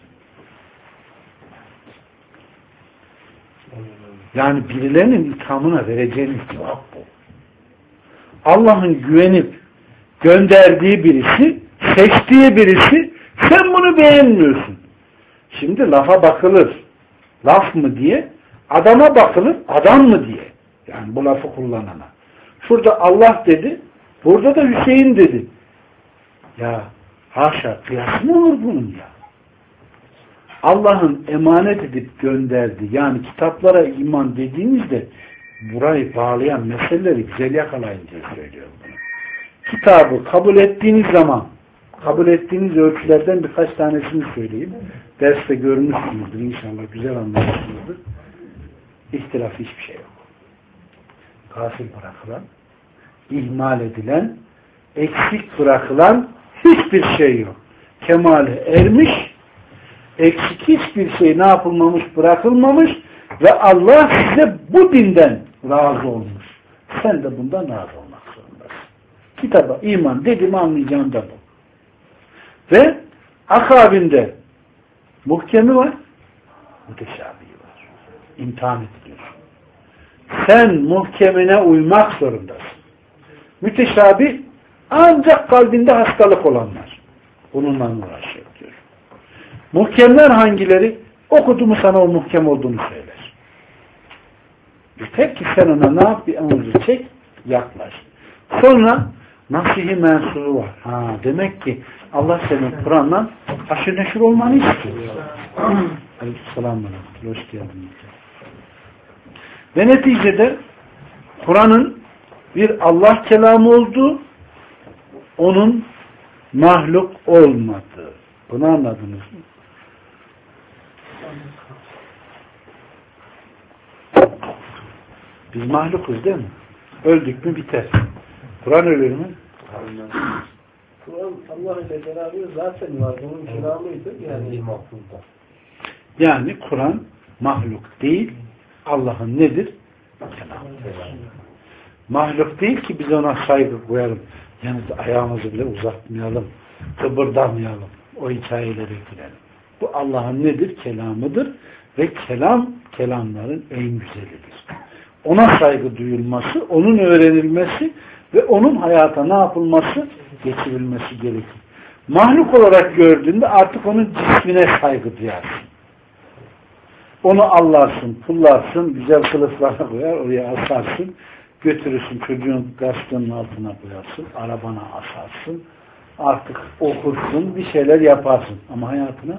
Yani birilerinin ithamına vereceğiniz cevap bu. Allah'ın güvenip gönderdiği birisi, seçtiği birisi, sen bunu beğenmiyorsun. Şimdi lafa bakılır. Laf mı diye, adama bakılır, adam mı diye. Yani bu lafı kullanana. Şurada Allah dedi, burada da Hüseyin dedi. Ya haşa, kıyas mı olur bunun ya? Allah'ın emanet edip gönderdi. Yani kitaplara iman dediğinizde burayı bağlayan meseleleri güzel yakalayın diye söylüyorum bunu. Kitabı kabul ettiğiniz zaman kabul ettiğiniz ölçülerden birkaç tanesini söyleyeyim. Derste görmüşsünüzdür inşallah. Güzel anlamışsınızdır. İhtilaf hiçbir şey yok. Gafil bırakılan, ihmal edilen, eksik bırakılan hiçbir şey yok. Kemale ermiş, eksik hiçbir şey ne yapılmamış, bırakılmamış ve Allah size bu dinden razı olmuş. Sen de bundan razı olmak zorundasın. Kitaba iman dediğimi anlayacağım da bu. Ve akabinde muhkemi var, müteşabihi var. İmtihan ediliyor. Sen muhkemine uymak zorundasın. Müteşabih ancak kalbinde hastalık olanlar. Bununla uğraşıyor diyor. Muhkemler hangileri? Okudu mu sana o muhkem olduğunu söyler. Yeter ki sen ona ne yap? Bir amuzu çek, yaklaş. Sonra nasihi mensubu var. Ha, demek ki Allah senin Kur'an'la aşırı neşir olmanı istiyor. Aleykümselam. Hoş geldiniz. Ve neticede Kur'an'ın bir Allah kelamı olduğu, onun mahluk olmadığı. Bunu anladınız mı? Biz mahlukuz değil mi? Öldük mü biter. Kur'an ölür mü? Kur'an Allah ile beraber zaten var. Onun kelamıydı. Yani mahlukta. Yani Kur'an mahluk değil. Allah'ın nedir? Kelamı. Mahluk değil ki biz ona saygı koyalım. Yani ayağımızı bile uzatmayalım. Kıpırdamayalım. O hikayelere girelim. Bu Allah'ın nedir? Kelamıdır. Ve kelam, kelamların en güzelidir. Ona saygı duyulması, onun öğrenilmesi ve onun hayata ne yapılması? Geçirilmesi gerekir. Mahluk olarak gördüğünde artık onun cismine saygı duyarsın. Onu allarsın, pullarsın, güzel kılıflara koyar, oraya asarsın, götürürsün çocuğun gazetenin altına koyarsın, arabana asarsın, artık okursun, bir şeyler yaparsın. Ama hayatına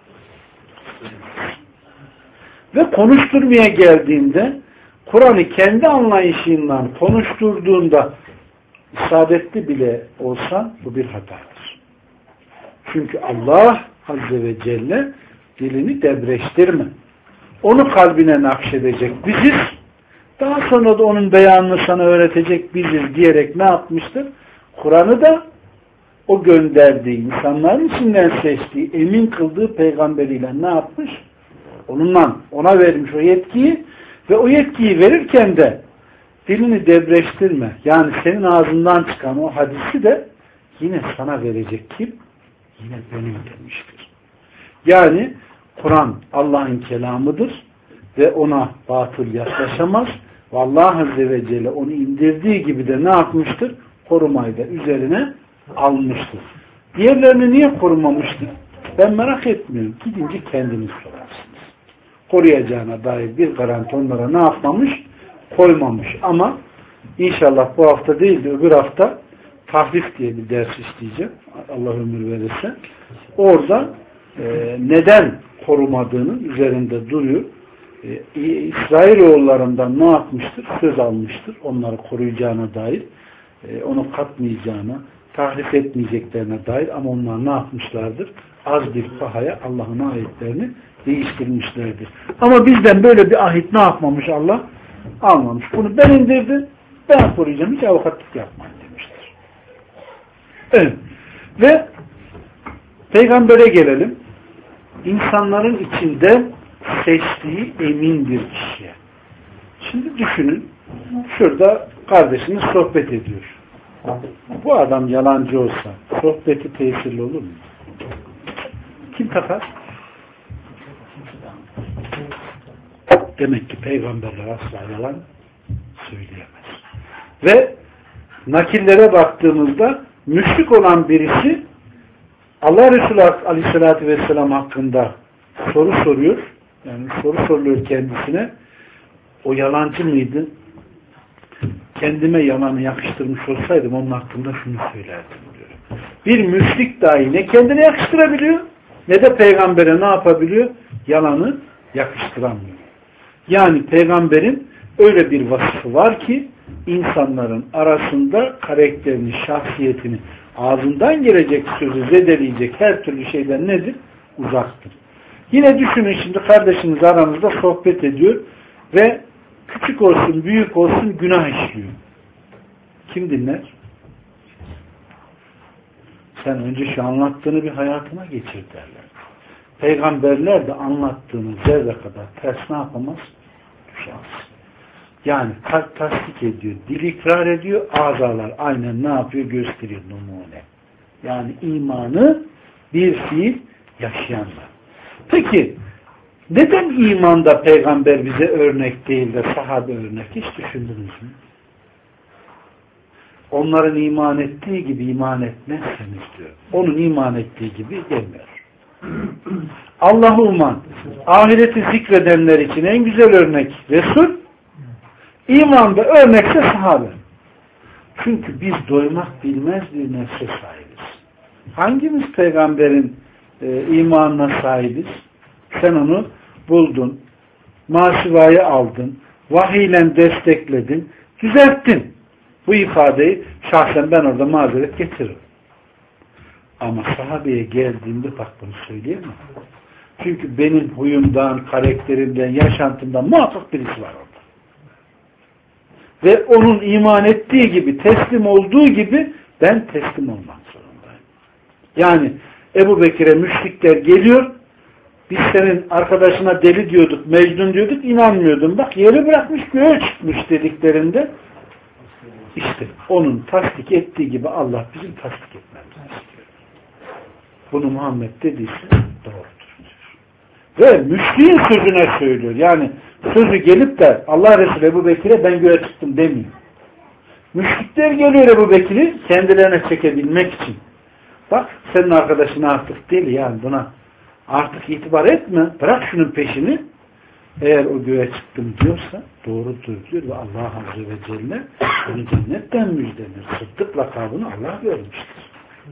ve konuşturmaya geldiğinde Kur'an'ı kendi anlayışından konuşturduğunda isabetli bile olsa bu bir hatadır. Çünkü Allah Azze ve Celle dilini debreştirme. Onu kalbine nakşedecek biziz. Daha sonra da onun beyanını sana öğretecek biziz diyerek ne yapmıştır? Kur'an'ı da o gönderdiği, insanların içinden seçtiği, emin kıldığı peygamberiyle ne yapmış? Onunla, ona vermiş o yetkiyi ve o yetkiyi verirken de dilini debreştirme. Yani senin ağzından çıkan o hadisi de yine sana verecek kim? Yine benim demiştir. Yani Kur'an Allah'ın kelamıdır ve ona batıl yaklaşamaz. Ve Allah Azze ve Celle onu indirdiği gibi de ne yapmıştır? Korumayı da üzerine almıştır. Diğerlerini niye korumamıştır? Ben merak etmiyorum. Gidince kendiniz sorarsınız. Koruyacağına dair bir garanti onlara ne yapmamış? Koymamış. Ama inşallah bu hafta değil de öbür hafta tahrif diye bir ders işleyeceğim. Allah ömür verirse. Orada e, neden korumadığının üzerinde duruyor. E, İsrailoğullarından ne yapmıştır? Söz almıştır. Onları koruyacağına dair. E, onu katmayacağına, tahrif etmeyeceklerine dair, ama onlar ne yapmışlardır? Az bir pahaya Allah'ın ayetlerini değiştirmişlerdir. Ama bizden böyle bir ahit ne yapmamış Allah? Almamış. Bunu ben indirdim, ben koruyacağım. Hiç avukatlık yapmayın demiştir. Evet. Ve Peygamber'e gelelim. İnsanların içinde seçtiği emin bir kişiye. Şimdi düşünün, şurada kardeşiniz sohbet ediyor. Bu adam yalancı olsa sohbeti tesirli olur mu? Kim takar? Demek ki peygamberler asla yalan söyleyemez. Ve nakillere baktığımızda müşrik olan birisi Allah Resulü Aleyhisselatü Vesselam hakkında soru soruyor. Yani soru soruluyor kendisine. O yalancı mıydı? Kendime yalanı yakıştırmış olsaydım onun hakkında şunu söylerdim diyor. Bir müşrik dahi ne kendine yakıştırabiliyor ne de peygambere ne yapabiliyor? Yalanı yakıştıramıyor. Yani peygamberin öyle bir vasfı var ki insanların arasında karakterini, şahsiyetini, ağzından gelecek sözü zedeleyecek her türlü şeyden nedir? Uzaktır. Yine düşünün, şimdi kardeşiniz aranızda sohbet ediyor ve küçük olsun, büyük olsun günah işliyor. Kim dinler? Sen önce şu anlattığını bir hayatına geçir derler. Peygamberler de anlattığını zerre kadar ters ne yapamaz? Düşemez. Yani kalp tasdik ediyor, dil ikrar ediyor, azalar aynen ne yapıyor? Gösteriyor, numune. Yani imanı bir fiil yaşayanlar. Peki neden imanda peygamber bize örnek değil de sahabe örnek? Hiç düşündünüz mü? Onların iman ettiği gibi iman etmezseniz diyor. Onun iman ettiği gibi gelmiyor. Allah'ı uman, ahireti zikredenler için en güzel örnek Resul, imanda örnekse sahabe. Çünkü biz doymak bilmez bir nefse sahibiz. Hangimiz peygamberin e, imanına sahibiz? Sen onu buldun, masivayı aldın, vahiyle destekledin, düzelttin. Bu ifadeyi şahsen ben orada mazeret getiririm. Ama sahabeye geldiğimde bak bunu söyleyemem. Çünkü benim huyumdan, karakterimden, yaşantımdan muhakkak birisi var orada. Ve onun iman ettiği gibi, teslim olduğu gibi ben teslim olmak zorundayım. Yani Ebu Bekir'e müşrikler geliyor, biz senin arkadaşına deli diyorduk, Mecnun diyorduk, inanmıyordun. Bak yeri bırakmış, göğe çıkmış dediklerinde işte onun tasdik ettiği gibi Allah bizim tasdik etmemizi istiyor. Bunu Muhammed dediyse doğrudur. Ve müşriğin sözüne söylüyor. Yani sözü gelip de Allah Resulü Ebu Bekir'e ben göğe çıktım demiyor. Müşrikler geliyor Ebu Bekir'i kendilerine çekebilmek için. Bak senin arkadaşın artık değil, yani buna artık itibar etme. Bırak şunun peşini. Eğer o göğe çıktım diyorsa doğrudur diyor ve Allah Azze ve Celle onu cennetten müjdenir. Sıddık lakabını Allah vermiştir.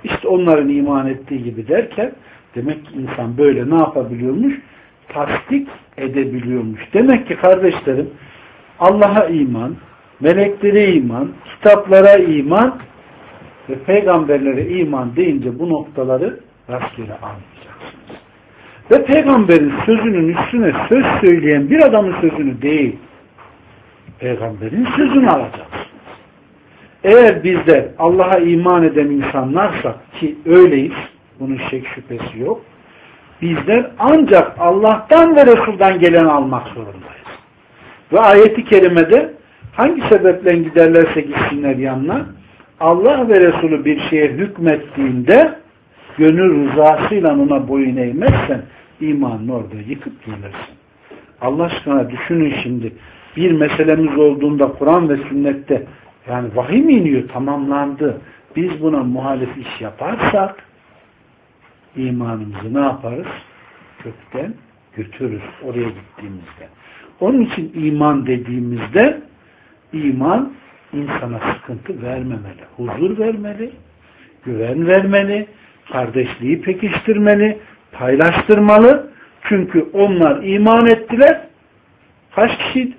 İşte onların iman ettiği gibi derken demek ki insan böyle ne yapabiliyormuş? Tasdik edebiliyormuş. Demek ki kardeşlerim Allah'a iman, meleklere iman, kitaplara iman ve peygamberlere iman deyince bu noktaları rastgele almayacaksınız. Ve peygamberin sözünün üstüne söz söyleyen bir adamın sözünü değil, peygamberin sözünü alacaksınız. Eğer bizler Allah'a iman eden insanlarsak ki öyleyiz, bunun şek şüphesi yok, bizler ancak Allah'tan ve Resul'dan gelen almak zorundayız. Ve ayeti kerimede hangi sebeple giderlerse gitsinler yanına, Allah ve Resulü bir şeye hükmettiğinde gönül rızasıyla ona boyun eğmezsen imanını orada yıkıp gelirsin. Allah aşkına düşünün şimdi bir meselemiz olduğunda Kur'an ve sünnette yani vahiy mi iniyor? Tamamlandı. Biz buna muhalif iş yaparsak imanımızı ne yaparız? Kökten götürürüz oraya gittiğimizde. Onun için iman dediğimizde iman insana sıkıntı vermemeli. Huzur vermeli, güven vermeli, kardeşliği pekiştirmeli, paylaştırmalı. Çünkü onlar iman ettiler. Kaç kişiydi?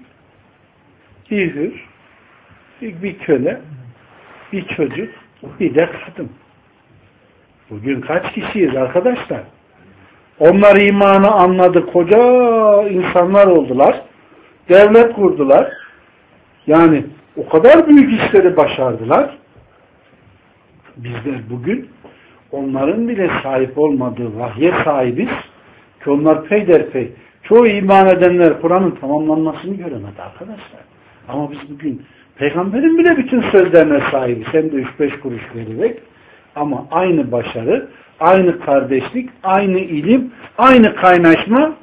Bir hür, bir köle, bir çocuk, bir de kadın. Bugün kaç kişiyiz arkadaşlar? Onlar imanı anladı. Koca insanlar oldular. Devlet kurdular. Yani o kadar büyük işleri başardılar. Bizler bugün onların bile sahip olmadığı vahye sahibiz ki onlar peyderpey. Çoğu iman edenler Kur'an'ın tamamlanmasını göremedi arkadaşlar. Ama biz bugün peygamberin bile bütün sözlerine sahibiz. Hem de üç beş kuruş vererek. Ama aynı başarı, aynı kardeşlik, aynı ilim, aynı kaynaşma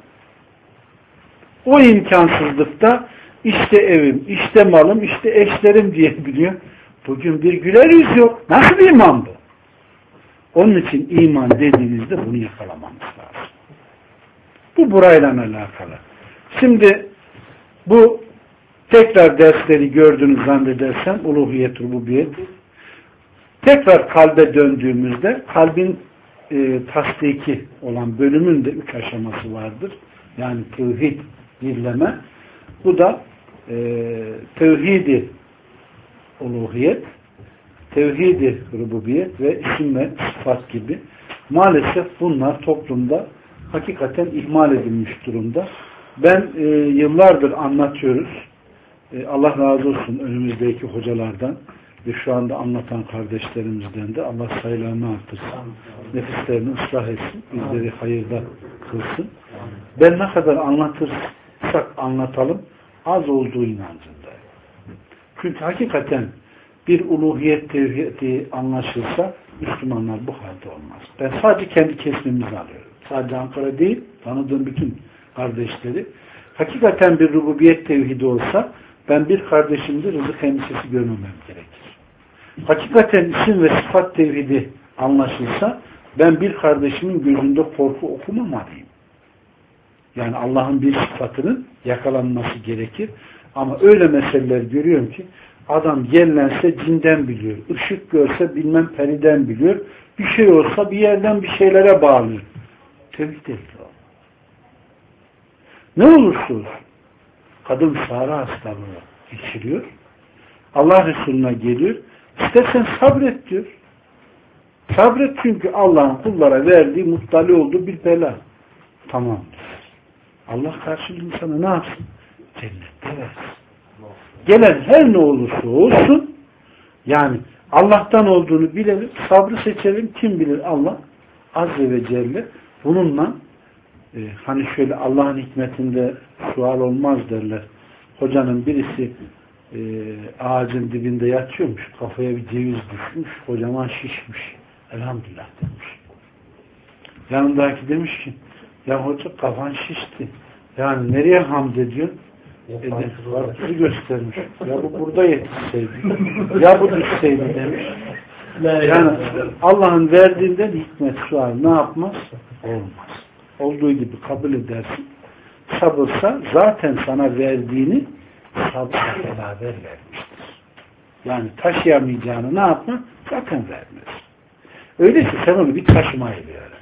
o imkansızlıkta işte evim, işte malım, işte eşlerim diyebiliyor. Bugün bir güler yüz yok. Nasıl bir iman bu? Onun için iman dediğinizde bunu yakalamamız lazım. Bu burayla alakalı. Şimdi bu tekrar dersleri gördüğünüz zannedersem uluhiyet, rububiyet tekrar kalbe döndüğümüzde kalbin e, tasdiki olan bölümün de üç aşaması vardır. Yani tevhid, birleme. Bu da e, tevhid-i uluhiyet, tevhid-i rububiyet ve isim ve sıfat gibi. Maalesef bunlar toplumda hakikaten ihmal edilmiş durumda. Ben e, yıllardır anlatıyoruz. E, Allah razı olsun önümüzdeki hocalardan ve şu anda anlatan kardeşlerimizden de Allah sayılarını artırsın. Nefislerini ıslah etsin. Bizleri hayırda kılsın. Ben ne kadar anlatırsak anlatalım az olduğu inancındayım. Çünkü hakikaten bir uluhiyet tevhidi anlaşılsa Müslümanlar bu halde olmaz. Ben sadece kendi kesmimizi alıyorum. Sadece Ankara değil, tanıdığım bütün kardeşleri. Hakikaten bir rububiyet tevhidi olsa ben bir kardeşimde rızık endişesi görmemem gerekir. Hakikaten isim ve sıfat tevhidi anlaşılsa ben bir kardeşimin gözünde korku okumamalıyım. Yani Allah'ın bir sıfatının yakalanması gerekir. Ama öyle meseleler görüyorum ki adam yerlense cinden biliyor. Işık görse bilmem periden biliyor. Bir şey olsa bir yerden bir şeylere bağlıyor. Tevhid ehli ol. Ne olursa olsun kadın sağra hastalığı geçiriyor. Allah Resulüne geliyor. İstersen sabret diyor. Sabret çünkü Allah'ın kullara verdiği muttali olduğu bir bela. Tamam. Allah karşılığında sana ne yapsın? Cennette versin. Gelen her ne olursa olsun yani Allah'tan olduğunu bilelim, sabrı seçelim. Kim bilir Allah Azze ve Celle bununla e, hani şöyle Allah'ın hikmetinde sual olmaz derler. Hocanın birisi e, ağacın dibinde yatıyormuş. Kafaya bir ceviz düşmüş. Kocaman şişmiş. Elhamdülillah demiş. Yanındaki demiş ki ya hoca kafan şişti. Yani nereye hamd ediyorsun? Karpuzu göstermiş. Ya bu burada yetişseydi. Ya bu düşseydi demiş. Yani Allah'ın verdiğinden hikmet sual ne yapmaz? Olmaz. Olduğu gibi kabul edersin. Sabırsa zaten sana verdiğini sabırla beraber vermiştir. Yani taşıyamayacağını ne yapma? Zaten vermez. Öyleyse sen onu bir taşımayı öğren.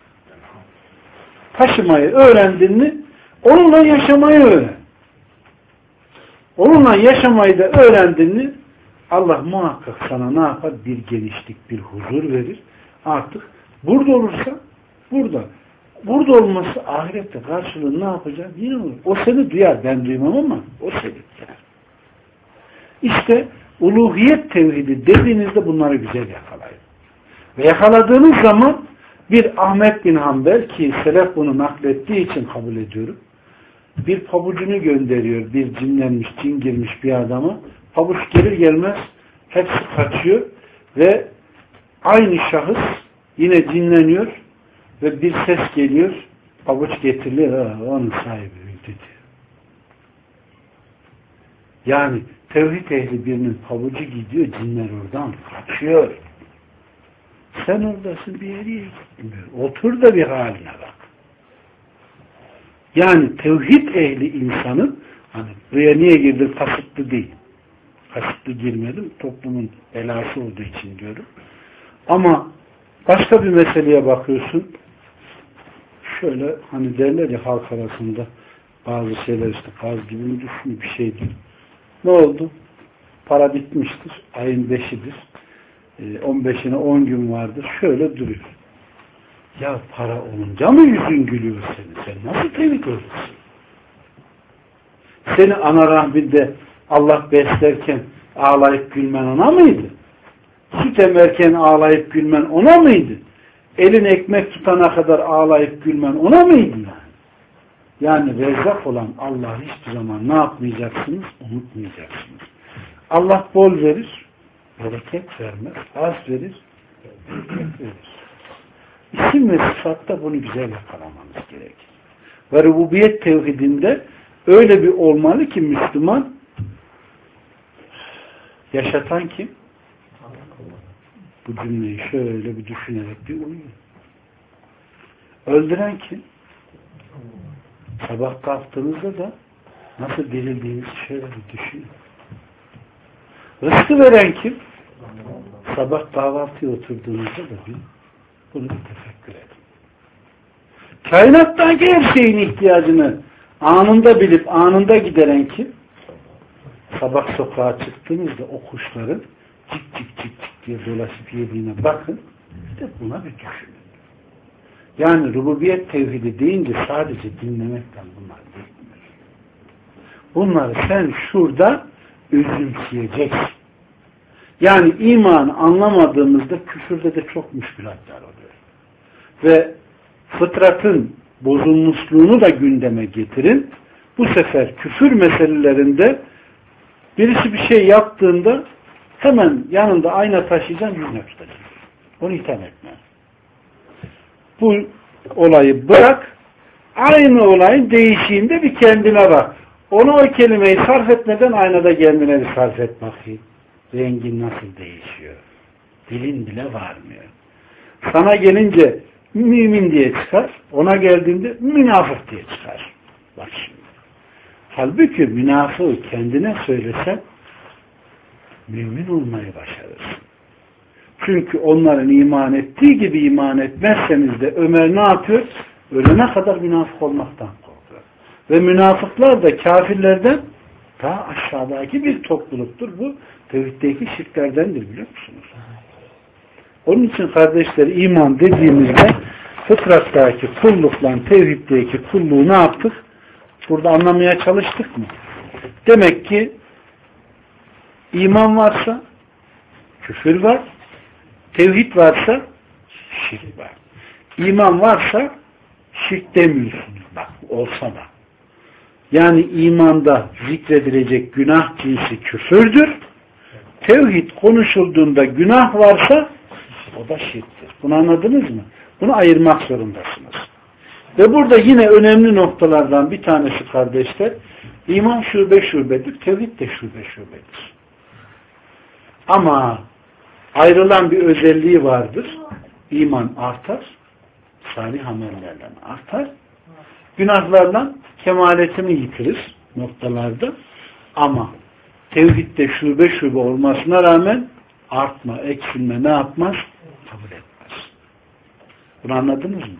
Taşımayı öğrendin mi onunla yaşamayı öğren. Onunla yaşamayı da öğrendin mi Allah muhakkak sana ne yapar? Bir genişlik, bir huzur verir. Artık burada olursa burada. Burada olması ahirette karşılığını ne yapacak? Yine olur. O seni duyar. Ben duymam ama o seni duyar. İşte uluhiyet tevhidi dediğinizde bunları güzel yakalayın. Ve yakaladığınız zaman bir Ahmet bin Hanbel ki selef bunu naklettiği için kabul ediyorum. Bir pabucunu gönderiyor. Bir cinlenmiş, cin girmiş bir adama. Pabuç gelir gelmez hepsi kaçıyor ve aynı şahıs yine cinleniyor ve bir ses geliyor. Pabuç getiriliyor. Onun sahibi öldü diyor. Yani tevhid ehli birinin pabucu gidiyor, cinler oradan kaçıyor. Sen oradasın, bir yere gitmiyor. Otur da bir haline bak. Yani tevhid ehli insanın hani buraya niye girdim kasıtlı değil. Kasıtlı girmedim. Toplumun belası olduğu için diyorum. Ama başka bir meseleye bakıyorsun. Şöyle hani derler ya halk arasında bazı şeyler işte gaz gibi mi düşünüyor bir şeydir. Ne oldu? Para bitmiştir. Ayın beşidir. on beşine on gün vardır. Şöyle duruyor. Ya para olunca mı yüzün gülüyor senin? Sen nasıl tevhid olursun? Seni ana rahminde Allah beslerken ağlayıp gülmen ona mıydı? Süt emerken ağlayıp gülmen ona mıydı? Elin ekmek tutana kadar ağlayıp gülmen ona mıydı yani? Yani rezzak olan Allah'ı hiçbir zaman ne yapmayacaksınız? Unutmayacaksınız. Allah bol verir, bereket vermez. Az verir, bereket verir. İsim ve sıfatta bunu güzel yakalamanız gerekir. Ve rububiyet tevhidinde öyle bir olmalı ki Müslüman yaşatan kim? Bu cümleyi şöyle bir düşünerek bir uyuyun. Öldüren kim? Sabah kalktığınızda da nasıl dirildiğinizi şöyle bir düşünün. Rızkı veren kim? Sabah kahvaltıya oturduğunuzda da bir bunu bir tefekkür edin. Kainattaki her şeyin ihtiyacını anında bilip anında gideren kim? Sabah sokağa çıktığınızda o kuşların cik cik cik cik diye dolaşıp yediğine bakın. İşte buna bir düşünün. Yani rububiyet tevhidi deyince sadece dinlemekten bunlar bitmiyor. Bunları sen şurada özümseyeceksin. Yani imanı anlamadığımızda küfürde de çok müşkülatlar oluyor. Ve fıtratın bozulmuşluğunu da gündeme getirin. Bu sefer küfür meselelerinde birisi bir şey yaptığında hemen yanında ayna taşıyacaksın, yüzüne tutacaksın. Onu itham etme. Bu olayı bırak, aynı olayın değişiğinde bir kendine bak. Onu o kelimeyi sarf etmeden aynada kendine bir sarf et bakayım. Rengin nasıl değişiyor? Dilin bile varmıyor. Sana gelince mümin diye çıkar, ona geldiğinde münafık diye çıkar. Bak şimdi. Halbuki münafığı kendine söylesen mümin olmayı başarırsın. Çünkü onların iman ettiği gibi iman etmezseniz de Ömer ne yapıyor? Ölene kadar münafık olmaktan korkuyor. Ve münafıklar da kafirlerden daha aşağıdaki bir topluluktur. Bu tevhiddeki şirklerdendir biliyor musunuz? Onun için kardeşler iman dediğimizde fıtrattaki kullukla tevhiddeki kulluğu ne yaptık? Burada anlamaya çalıştık mı? Demek ki iman varsa küfür var, tevhid varsa şirk var. İman varsa şirk demiyorsunuz. Bak olsa da. Yani imanda zikredilecek günah cinsi küfürdür. Tevhid konuşulduğunda günah varsa o da şirktir. Bunu anladınız mı? Bunu ayırmak zorundasınız. Ve burada yine önemli noktalardan bir tanesi kardeşler, iman şube şubedir, tevhid de şube şubedir. Ama ayrılan bir özelliği vardır. İman artar, salih amellerle artar. Günahlarla kemaletini yitirir noktalarda. Ama tevhidde şube şube olmasına rağmen artma, eksilme ne yapmaz? Kabul etmez. Bunu anladınız mı?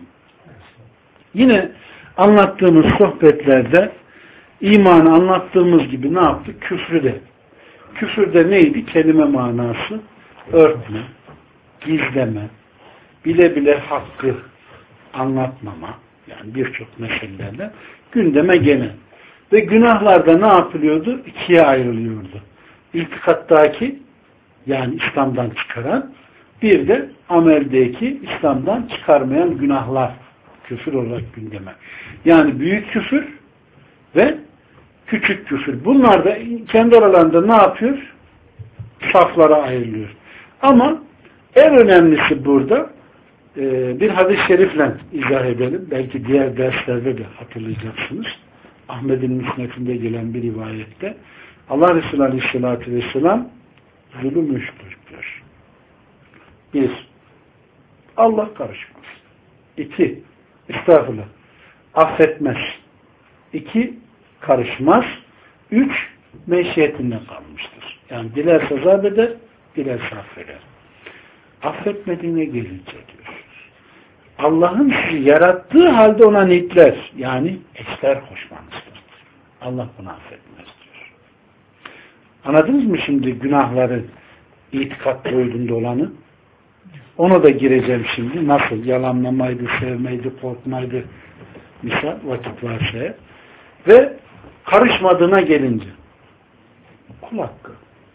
Yine anlattığımız sohbetlerde imanı anlattığımız gibi ne yaptık? Küfrü de. Küfürde neydi? Kelime manası örtme, gizleme, bile bile hakkı anlatmama, yani birçok meselelerle gündeme gelen. Ve günahlarda ne yapılıyordu? İkiye ayrılıyordu. İtikattaki, yani İslam'dan çıkaran, bir de ameldeki İslam'dan çıkarmayan günahlar küfür olarak gündeme. Yani büyük küfür ve küçük küfür. Bunlar da kendi aralarında ne yapıyor? Saflara ayrılıyor. Ama en önemlisi burada e, bir hadis-i şerifle izah edelim. Belki diğer derslerde de hatırlayacaksınız. Ahmet'in müsnedinde gelen bir rivayette Allah Resulü Aleyhisselatü Vesselam zulüm üçtür diyor. Bir, Allah karışmaz. İki, estağfurullah, affetmez. İki, karışmaz. Üç, meşiyetinde kalmıştır. Yani dilerse azap eder, dilerse affeder. Affetmediğine gelince diyor. Allah'ın sizi yarattığı halde ona nitler, yani eşler koşmanızdır. Allah bunu affetmez diyor. Anladınız mı şimdi günahları itikat boyutunda olanı? Ona da gireceğim şimdi. Nasıl? Yalanlamaydı, sevmeydi, korkmaydı. Misal vakit varsa. Ve karışmadığına gelince kul hakkı.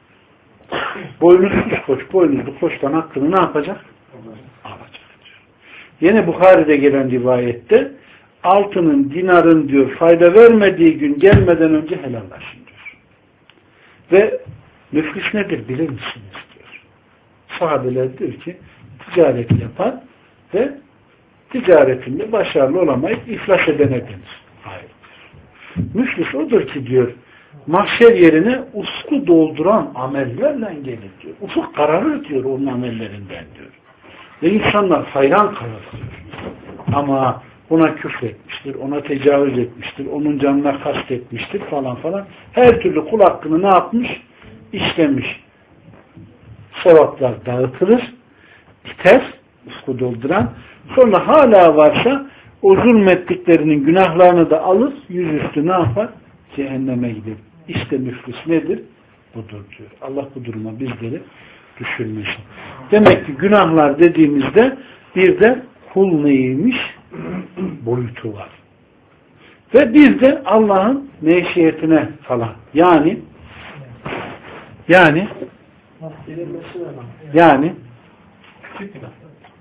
Boynuzsuz koç, boynuzlu koçtan hakkını ne yapacak? Alacak diyor. Yine Bukhari'de gelen rivayette altının, dinarın diyor fayda vermediği gün gelmeden önce helallaşın diyor. Ve müflis nedir bilir misiniz diyor. Sahabeler diyor ki ticaret yapar ve ticaretinde başarılı olamayıp iflas edene denir. Hayır. Müflis odur ki diyor mahşer yerine ufku dolduran amellerle gelir diyor. Ufuk kararır diyor onun amellerinden diyor. Ve insanlar hayran kalır diyor. Ama ona küfretmiştir, ona tecavüz etmiştir, onun canına kastetmiştir falan falan. Her türlü kul hakkını ne yapmış? İşlemiş. Sevaplar dağıtılır, biter, ufku dolduran. Sonra hala varsa o zulmettiklerinin günahlarını da alır, yüzüstü ne yapar? Cehenneme gider. İşte müflis nedir? Budur diyor. Allah bu duruma bizleri düşürmesin. Demek ki günahlar dediğimizde bir de kul neymiş? Boyutu var. Ve bir de Allah'ın meşiyetine falan. Yani yani yani küçük günah.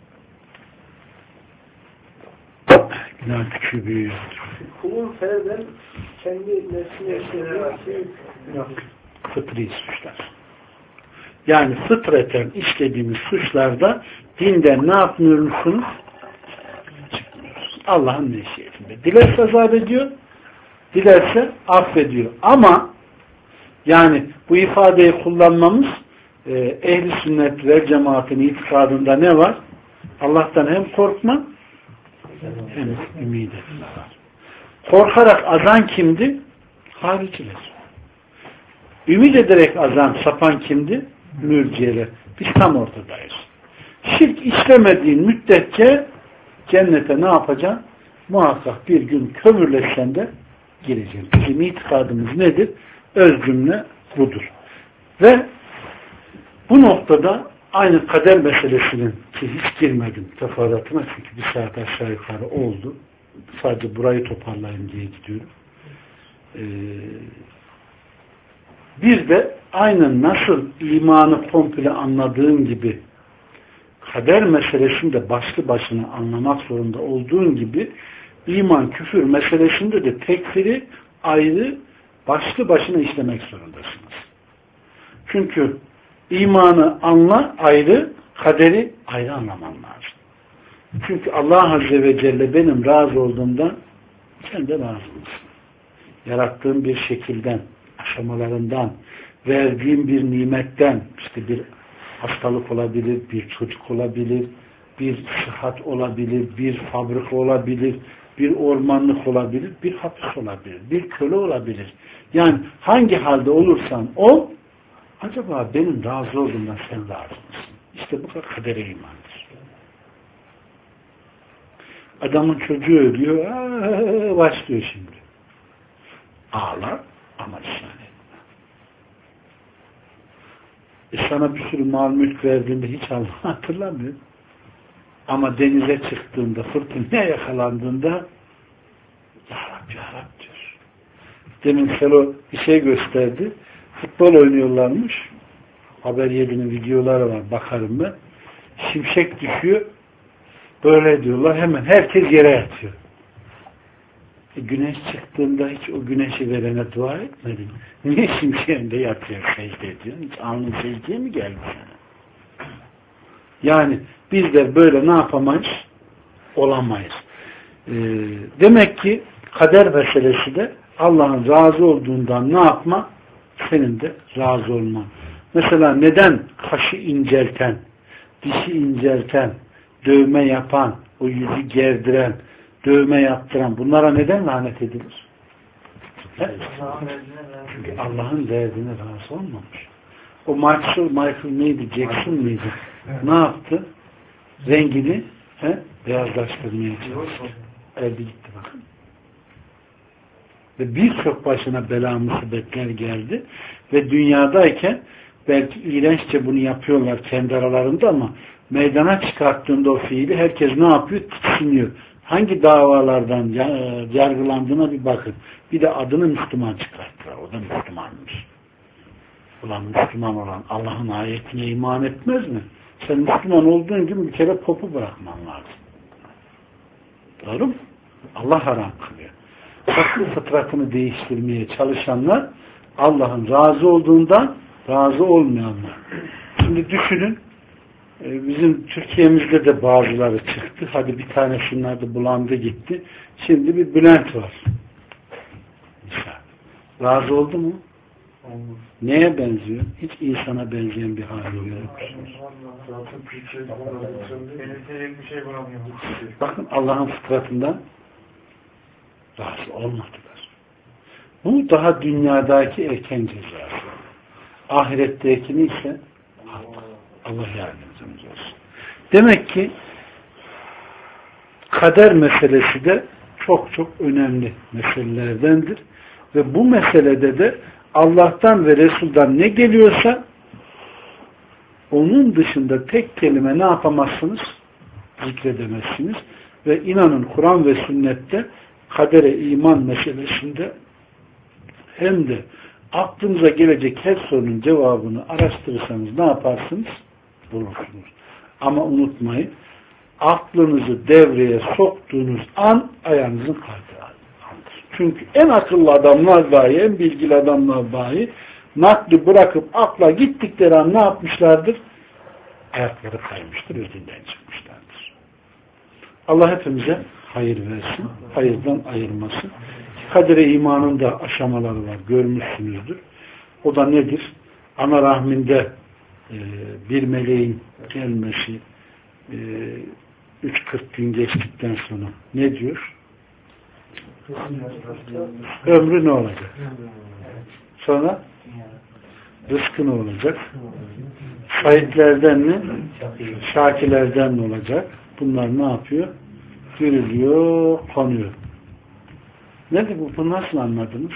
Günah küçüğü büyüğü. Kulun ferden kendi nefsini yaşayan yok. Fıtri suçlar. Yani fıtraten işlediğimiz suçlarda dinden ne yapmıyorsunuz? Çıkmıyoruz. Allah'ın meşiyetinde. Dilerse azap ediyor, dilerse affediyor. Ama yani bu ifadeyi kullanmamız e, ehl-i sünnet ve cemaatin itikadında ne var? Allah'tan hem korkma hem ümid etme var. Korkarak azan kimdi? Hariciler. Ümid ederek azan sapan kimdi? Mürciyeler. Biz tam ortadayız. Şirk işlemediğin müddetçe cennete ne yapacaksın? Muhakkak bir gün kömürleşsen de gireceksin. Bizim itikadımız nedir? Öz cümle budur. Ve bu noktada aynı kader meselesinin ki hiç girmedim teferruatına çünkü bir saat aşağı yukarı oldu. Sadece burayı toparlayayım diye gidiyorum. Ee, bir de aynen nasıl imanı komple anladığın gibi kader meselesini de başlı başına anlamak zorunda olduğun gibi iman küfür meselesinde de tekfiri ayrı başlı başına işlemek zorundasınız. Çünkü imanı anla ayrı, kaderi ayrı anlaman lazım. Çünkü Allah Azze ve Celle benim razı olduğumdan sen de razı olsun. Yarattığım bir şekilden, aşamalarından, verdiğim bir nimetten, işte bir hastalık olabilir, bir çocuk olabilir, bir sıhhat olabilir, bir fabrika olabilir, bir ormanlık olabilir, bir hapis olabilir, bir köle olabilir. Yani hangi halde olursan ol, acaba benim razı olduğumdan sen razı mısın? İşte bu kadere imandır. Adamın çocuğu ölüyor. Aa, başlıyor şimdi. Ağlar ama isyan etme. E sana bir sürü mal mülk verdiğinde hiç Allah hatırlamıyor. Ama denize çıktığında, fırtınaya yakalandığında Ya Rab, Ya Rab diyor. Demin Selo bir şey gösterdi. Futbol oynuyorlarmış. Haber yedi'nin videoları var. Bakarım ben. Şimşek düşüyor. Böyle diyorlar. Hemen herkes yere yatıyor. E, güneş çıktığında hiç o güneşi verene dua etmedin. Niye şimşeğinde yatıyor, secde ediyorsun? Hiç alnın secdeye mi geldi sana? Yani bizler böyle ne yapamayız? Olamayız. Ee, demek ki kader meselesi de Allah'ın razı olduğundan ne yapma? Senin de razı olman. Mesela neden kaşı incelten, dişi incelten, dövme yapan, o yüzü gerdiren, dövme yaptıran bunlara neden lanet edilir? Çünkü Allah'ın derdine razı olmamış. O Michael, Michael neydi? Jackson mıydı? Evet. Ne yaptı? Rengini he, beyazlaştırmaya çalıştı. Elde gitti bakın. Ve birçok başına bela musibetler geldi. Ve dünyadayken belki iğrenççe bunu yapıyorlar kendi aralarında ama meydana çıkarttığında o fiili herkes ne yapıyor? Tiksiniyor. Hangi davalardan yargılandığına bir bakın. Bir de adını Müslüman çıkarttılar. O da Müslümanmış. Ulan Müslüman olan Allah'ın ayetine iman etmez mi? Sen Müslüman olduğun gibi bir kere popu bırakman lazım. Doğru mu? Allah haram kılıyor. Farklı fıtratını değiştirmeye çalışanlar Allah'ın razı olduğundan razı olmayanlar. Şimdi düşünün bizim Türkiye'mizde de bazıları çıktı. Hadi bir tane şunlarda bulandı gitti. Şimdi bir Bülent var. Razı oldu mu? Neye benziyor? Hiç insana benzeyen bir hali görüyorsunuz. Bakın Allah'ın fıtratından razı olmadılar. Bu daha dünyadaki erken cezası. Ahirettekini ise Allah yardımcımız olsun. Demek ki kader meselesi de çok çok önemli meselelerdendir. Ve bu meselede de Allah'tan ve Resul'dan ne geliyorsa onun dışında tek kelime ne yapamazsınız? Zikredemezsiniz. Ve inanın Kur'an ve sünnette kadere iman meselesinde hem de aklınıza gelecek her sorunun cevabını araştırırsanız ne yaparsınız? Bulursunuz. Ama unutmayın, aklınızı devreye soktuğunuz an ayağınızın kaydığı andır. Çünkü en akıllı adamlar dahi, en bilgili adamlar dahi nakli bırakıp akla gittikleri an ne yapmışlardır? Ayakları kaymıştır, özünden çıkmışlardır. Allah hepimize hayır versin, hayırdan ayırmasın. Kadere imanın da aşamaları var, görmüşsünüzdür. O da nedir? Ana rahminde e, bir meleğin gelmesi e, üç kırk gün geçtikten sonra ne diyor? Ömrü ne olacak? Sonra rızkı ne olacak? Şahitlerden mi? Şakilerden mi olacak? Bunlar ne yapıyor? Görülüyor, konuyor. Nedir bu? Bu nasıl anladınız?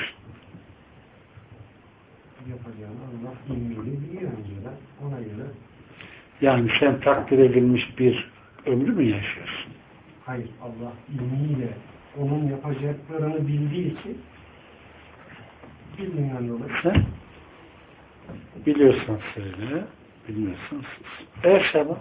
Yani sen takdir edilmiş bir ömrü mü yaşıyorsun? Hayır. Allah ilmiyle onun yapacaklarını bildiği için bildiğinden dolayı. Sen biliyorsan söyle, bilmiyorsan sus. Evet Şaban.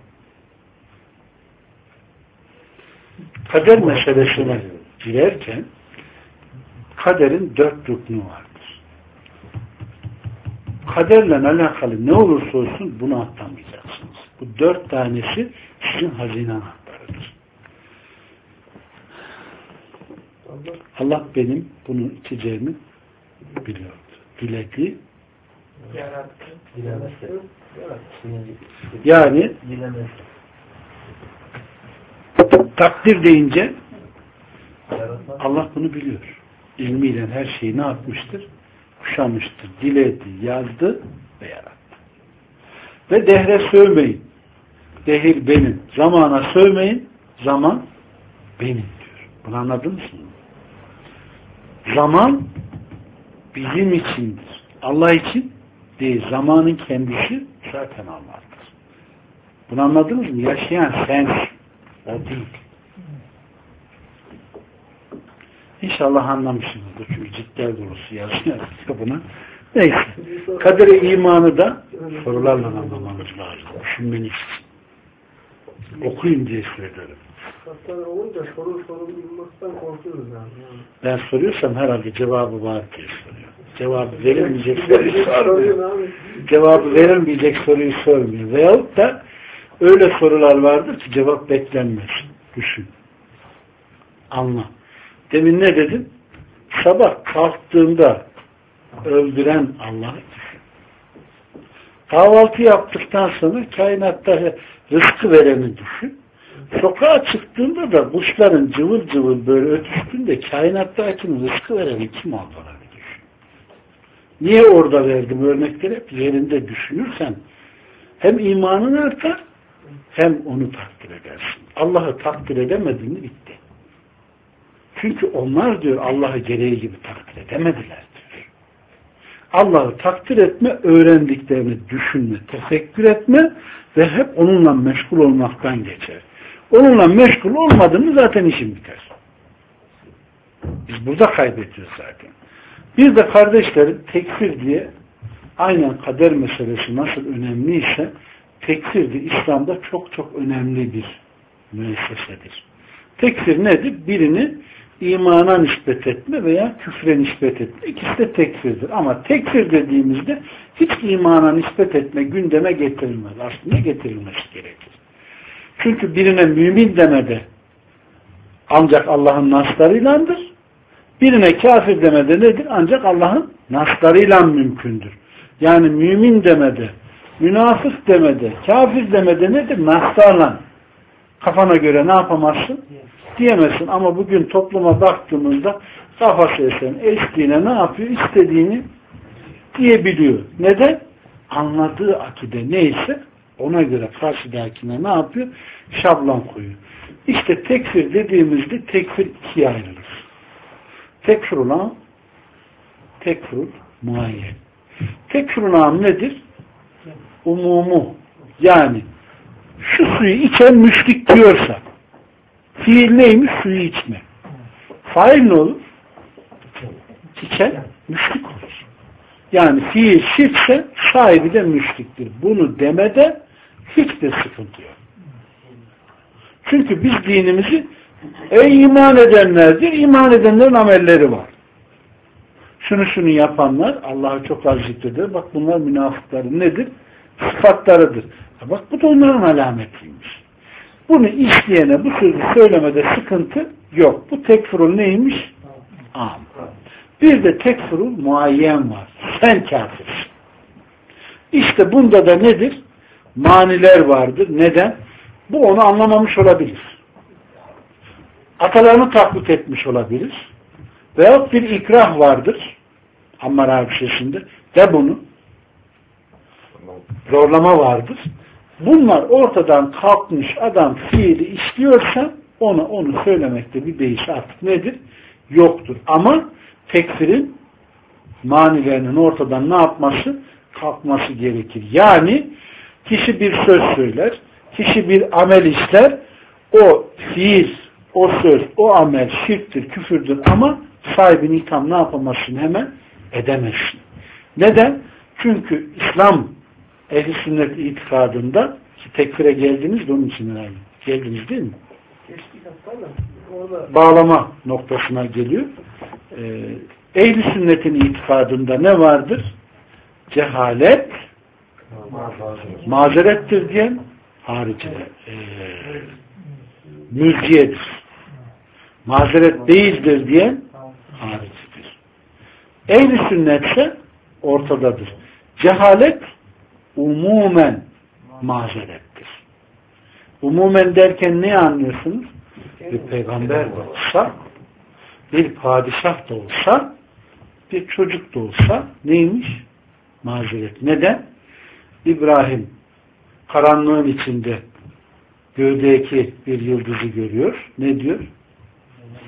Kader meselesine girerken kaderin dört rüknü vardır. Kaderle alakalı ne olursa olsun bunu atlamayacaksınız. Bu dört tanesi sizin hazine anahtarıdır. Allah benim bunu içeceğimi biliyordu. Diledi. Yani takdir deyince Allah bunu biliyor. İlmiyle her şeyi ne yapmıştır? Kuşamıştır. Diledi, yazdı ve yarattı. Ve dehre sövmeyin. Dehir benim. Zamana sövmeyin. Zaman benim diyor. Bunu anladınız mı? Zaman bizim içindir. Allah için değil. Zamanın kendisi zaten Allah'tır. Bunu anladınız mı? Yaşayan sensin. O değil. İnşallah anlamışsınızdır. Çünkü ciddiler dolusu yazıyor buna. Neyse. Kadere imanı da sorularla anlamamız lazım. Düşünmeniz için. Okuyun diye söylüyorum. Hatta olunca soru soru bilmekten korkuyoruz yani. Ben soruyorsam herhalde cevabı var diye soruyor. Cevabı verilmeyecek soruyu sormuyor. Cevabı verilmeyecek soruyu sormuyor. Veyahut da öyle sorular vardır ki cevap beklenmez. Düşün. Anla. Demin ne dedim? Sabah kalktığında öldüren Allah'ı düşün. Kahvaltı yaptıktan sonra kainatta rızkı vereni düşün. Sokağa çıktığında da kuşların cıvıl cıvıl böyle ötüştüğünde kainattaki rızkı vereni kim olduğunu düşün. Niye orada verdim örnekleri? Hep yerinde düşünürsen hem imanın artar hem onu takdir edersin. Allah'ı takdir edemediğini bitti. Çünkü onlar diyor Allah'ı gereği gibi takdir edemediler diyor. Allah'ı takdir etme, öğrendiklerini düşünme, tefekkür etme ve hep onunla meşgul olmaktan geçer. Onunla meşgul olmadığını zaten işin biter. Biz burada kaybediyoruz zaten. Bir de kardeşlerim tekfir diye aynen kader meselesi nasıl önemliyse tekfir de İslam'da çok çok önemli bir müessesedir. Tekfir nedir? Birini imana nispet etme veya küfre nispet etme. İkisi de tekfirdir. Ama tekfir dediğimizde hiç imana nispet etme gündeme getirilmez. Aslında getirilmesi gerekir. Çünkü birine mümin demede ancak Allah'ın naslarıylandır. Birine kafir demede nedir? Ancak Allah'ın naslarıyla mümkündür. Yani mümin demede, münafık demede, kafir demede nedir? Naslarla. Kafana göre ne yapamazsın? Diyemezsin. Ama bugün topluma baktığımızda kafası esen, estiğine ne yapıyor? İstediğini diyebiliyor. Neden? Anladığı akide neyse ona göre karşıdakine ne yapıyor? Şablon koyuyor. İşte tekfir dediğimizde tekfir ikiye ayrılır. Tekfir olan tekfir muayyen. Tekfir olan nedir? Umumu. Yani şu suyu içen müşrik diyorsa fiil neymiş? Suyu içme. Fail ne olur? İçen müşrik olur. Yani fiil şirkse sahibi de müşriktir. Bunu demede hiçbir sıkıntı yok. Çünkü biz dinimizi ey iman edenlerdir, iman edenlerin amelleri var. Şunu şunu yapanlar Allah'ı çok az zikreder. Bak bunlar münafıkların nedir? Sıfatlarıdır. Bak bu da onların alametiymiş. Bunu isteyene bu sözü söylemede sıkıntı yok. Bu tekfirul neymiş? Am. Bir de tekfirul muayyen var. Sen kafirsin. İşte bunda da nedir? Maniler vardır. Neden? Bu onu anlamamış olabilir. Atalarını taklit etmiş olabilir. Veyahut bir ikrah vardır. Ammar Abişesi'nde. De bunu. Zorlama vardır. Bunlar ortadan kalkmış adam fiili işliyorsa ona onu söylemekte bir beis artık nedir? Yoktur. Ama tekfirin manilerinin ortadan ne yapması? Kalkması gerekir. Yani kişi bir söz söyler, kişi bir amel işler, o fiil, o söz, o amel şirktir, küfürdür ama sahibini ikam ne yapamazsın hemen? Edemezsin. Neden? Çünkü İslam ehl-i sünnet itikadında ki tekfire geldiniz de onun için herhalde. Geldiniz değil mi? Geçtik hatta da orada bağlama noktasına geliyor. Ee, ehl-i sünnetin itikadında ne vardır? Cehalet mazerettir diyen hariciler. Ee, mülciyedir. Mazeret değildir diyen haricidir. Ehl-i sünnetse ortadadır. Cehalet umumen mazerettir. Umumen derken ne anlıyorsunuz? Bir peygamber de olsa, bir padişah da olsa, bir çocuk da olsa neymiş? Mazeret. Neden? İbrahim karanlığın içinde göğdeki bir yıldızı görüyor. Ne diyor?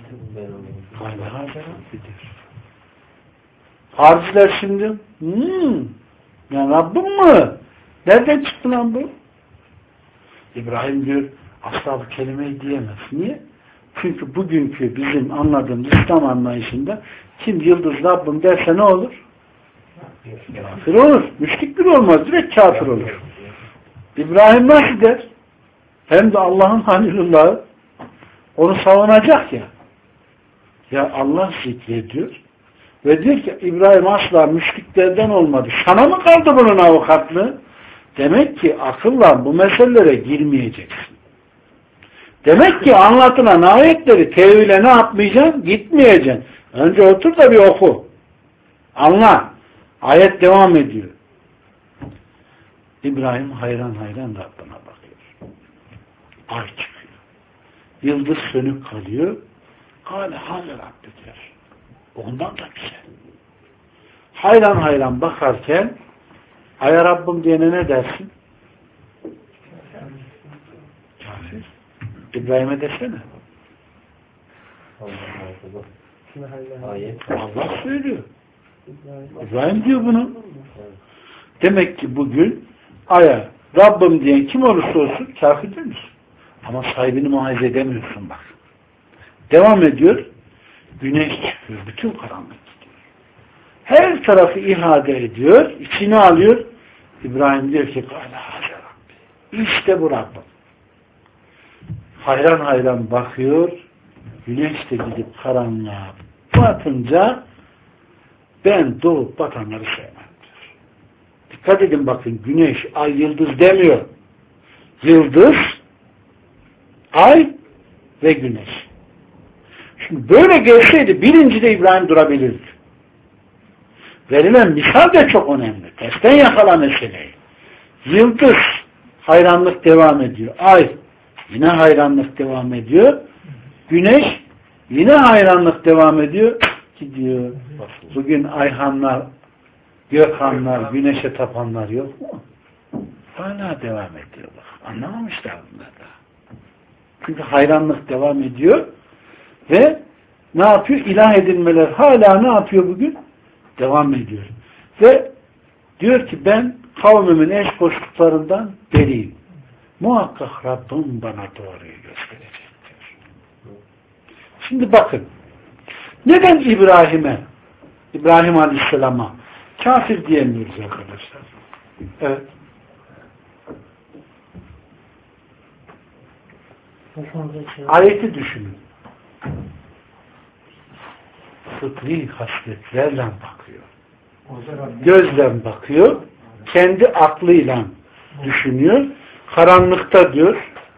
Kâle hâze Rabbidir. Hariciler şimdi hmm, ya Rabbim mi? Nereden çıktı lan bu? İbrahim diyor asla bu kelimeyi diyemez. Niye? Çünkü bugünkü bizim anladığımız İslam anlayışında kim yıldız Rabbim derse ne olur? Kafir olur. Müşrik bile olmaz. Direkt kafir olur. İbrahim nasıl der? Hem de Allah'ın Halilullah'ı onu savunacak ya. Ya Allah zikrediyor ve diyor ki İbrahim asla müşriklerden olmadı. Sana mı kaldı bunun avukatlığı? Demek ki akılla bu meselelere girmeyeceksin. Demek ki anlatılan ayetleri tevhile ne yapmayacaksın? Gitmeyeceksin. Önce otur da bir oku. Anla. Ayet devam ediyor. İbrahim hayran hayran Rabbine bakıyor. Ay çıkıyor. Yıldız sönük kalıyor. Kâle hâle Rabbi diyor. Ondan da güzel. Hayran hayran bakarken Aya Rabbim diyene ne dersin? Kafir. İbrahim'e desene. Allah söylüyor. İbrahim diyor bunu. Demek ki bugün Aya Rabbim diyen kim olursa olsun kafir değil misin? Ama sahibini muhafaza edemiyorsun bak. Devam ediyor. Güneş çıkıyor. Bütün karanlık gidiyor. Her tarafı ihade ediyor. İçine alıyor. İbrahim diyor ki İşte bu Rabbim. Hayran hayran bakıyor. Güneş de gidip karanlığa batınca ben doğup batanları sevmem diyor. Dikkat edin bakın güneş, ay, yıldız demiyor. Yıldız, ay ve güneş. Şimdi böyle gelseydi birincide İbrahim durabilirdi. Verilen misal de çok önemli. Tersten yakala meseleyi. Yıldız hayranlık devam ediyor. Ay yine hayranlık devam ediyor. Güneş yine hayranlık devam ediyor. Gidiyor. Bugün Ayhanlar, Gökhanlar, güneşe tapanlar yok mu? Hala devam ediyorlar. Anlamamışlar bunlar da. Çünkü hayranlık devam ediyor ve ne yapıyor? İlah edilmeler hala ne yapıyor bugün? Devam ediyor. Ve diyor ki ben kavmimin eş koştuklarından beriyim. Muhakkak Rabbim bana doğruyu gösterecektir. Şimdi bakın. Neden İbrahim'e, İbrahim Aleyhisselam'a kafir diyemiyoruz arkadaşlar? Evet. Ayeti düşünün. Fıtri hasletlerle bakıyor. Gözle bakıyor. Kendi aklıyla düşünüyor. Karanlıkta diyor.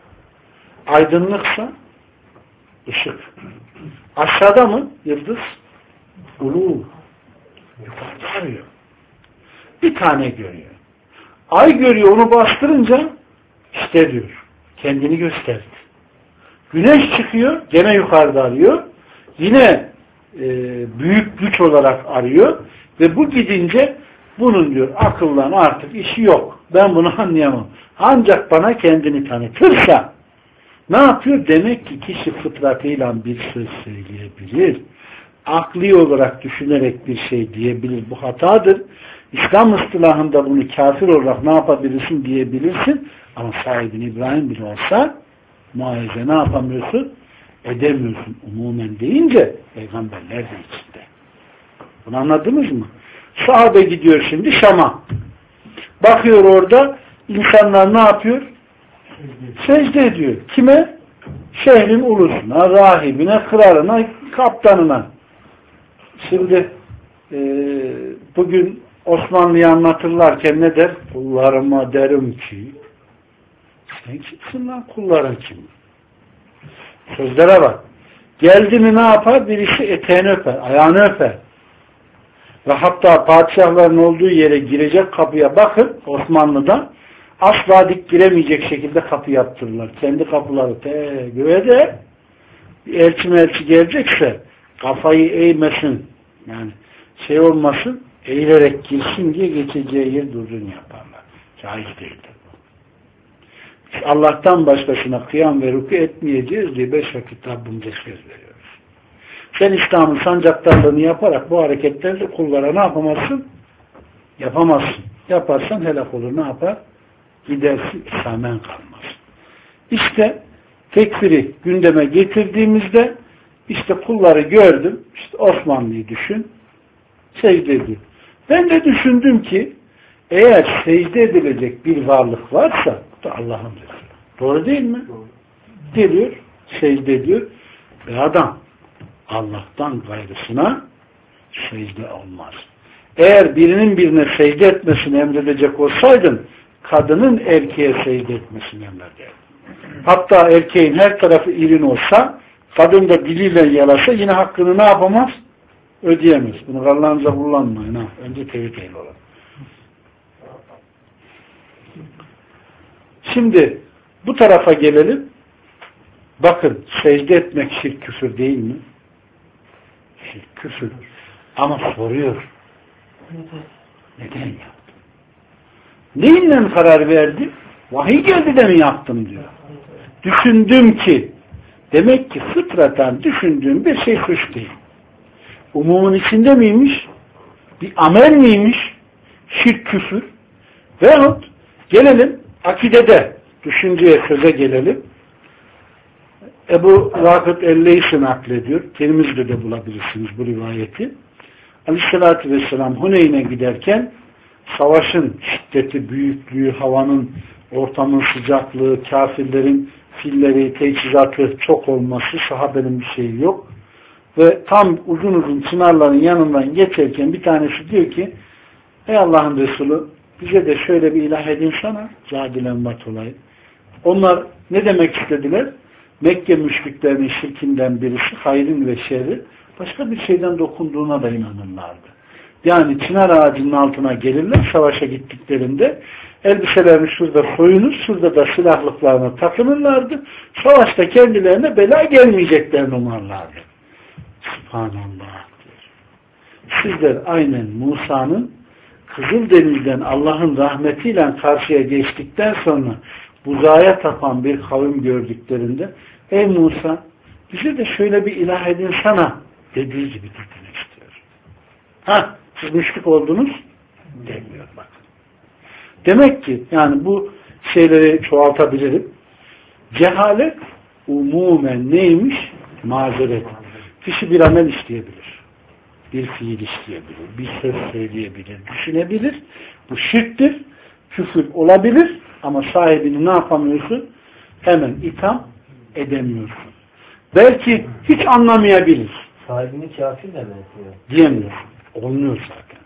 Aydınlıksa ışık. Aşağıda mı? Yıldız. Ulu. Yukarıda arıyor. Bir tane görüyor. Ay görüyor, onu bastırınca işte diyor. Kendini gösterdi. Güneş çıkıyor. Gene yukarıda arıyor. Yine e, büyük güç olarak arıyor. Ve bu gidince bunun diyor akıllan artık işi yok. Ben bunu anlayamam. Ancak bana kendini tanıtırsa ne yapıyor? Demek ki kişi fıtratıyla bir söz söyleyebilir. Akli olarak düşünerek bir şey diyebilir. Bu hatadır. İslam ıstılahında bunu kafir olarak ne yapabilirsin diyebilirsin. Ama sahibin İbrahim bile olsa muayeze ne yapamıyorsun? Edemiyorsun. Umumen deyince peygamberler de içinde. Bunu anladınız mı? Sahabe gidiyor şimdi Şam'a. Bakıyor orada insanlar ne yapıyor? Secde ediyor. Kime? Şehrin ulusuna, rahibine, kralına, kaptanına. Şimdi e, bugün Osmanlı'yı anlatırlarken ne der? Kullarıma derim ki sen kimsin lan? Kulların kim? Sözlere bak. Geldi mi ne yapar? Birisi eteğini öper, ayağını öper. Ve hatta padişahların olduğu yere girecek kapıya bakın Osmanlı'da asla dik giremeyecek şekilde kapı yaptırırlar. Kendi kapıları te göğe de elçi melçi gelecekse kafayı eğmesin. Yani şey olmasın, eğilerek girsin diye geçeceği yer düzgün yaparlar. Caiz değildir bu. Allah'tan başkasına kıyam ve ruku etmeyeceğiz diye beş vakit Rabbimize söz veriyoruz. Sen İslam'ın sancaktarlığını yaparak bu hareketleri kullara ne yapamazsın? Yapamazsın. Yaparsan helak olur. Ne yapar? Gidersin, İslam'en kalmaz. İşte tekfiri gündeme getirdiğimizde işte kulları gördüm. İşte Osmanlı'yı düşün. Secde ediyor. Ben de düşündüm ki eğer secde edilecek bir varlık varsa bu da Allah'ın Resulü. Doğru değil mi? Doğru. Geliyor, secde ediyor. Ve adam Allah'tan gayrısına secde olmaz. Eğer birinin birine secde etmesini emredecek olsaydın kadının erkeğe secde etmesini emrederdi. Hatta erkeğin her tarafı irin olsa kadın da diliyle yalasa yine hakkını ne yapamaz? Ödeyemez. Bunu Allah'ınıza kullanmayın. Ha. Önce tevhid ehli olun. Şimdi bu tarafa gelelim. Bakın secde etmek şirk küfür değil mi? Şirk küfür. Ama soruyor. Neden yaptın? Neyinle karar verdi? Vahiy geldi de mi yaptım diyor. Düşündüm ki demek ki fıtraten düşündüğüm bir şey suç değil. Umumun içinde miymiş? Bir amel miymiş? Şirk küfür. Veyahut gelelim akidede düşünceye söze gelelim. Ebu Vakıt el-Leysi naklediyor. Tirmiz'de de bulabilirsiniz bu rivayeti. Aleyhissalatü vesselam Huneyn'e giderken savaşın şiddeti, büyüklüğü, havanın, ortamın sıcaklığı, kafirlerin filleri, teçhizatı çok olması, sahabenin bir şeyi yok. Ve tam uzun uzun çınarların yanından geçerken bir tanesi diyor ki ey Allah'ın Resulü bize de şöyle bir ilah edin sana cadilen bat olayı. Onlar ne demek istediler? Mekke müşriklerinin şirkinden birisi hayrın ve şerri başka bir şeyden dokunduğuna da inanırlardı. Yani çınar ağacının altına gelirler savaşa gittiklerinde elbiselerini şurada soyunur, şurada da silahlıklarına takınırlardı. Savaşta kendilerine bela gelmeyeceklerini umarlardı. Subhanallah. Sizler aynen Musa'nın Kızıldeniz'den Allah'ın rahmetiyle karşıya geçtikten sonra buzağa tapan bir kavim gördüklerinde ey Musa bize de şöyle bir ilah edin sana dediği gibi demek istiyor. Ha siz müşrik oldunuz demiyor bakın. Demek ki yani bu şeyleri çoğaltabilirim. Cehalet umumen neymiş? Mazeret. Kişi bir amel işleyebilir. Bir fiil işleyebilir. Bir söz söyleyebilir. Düşünebilir. Bu şirktir. Küfür olabilir. Ama sahibini ne yapamıyorsun? Hemen itham edemiyorsun. Belki hiç anlamayabilir. Sahibini kafir de mi yapıyor? Diyemiyorsun. Olmuyor zaten.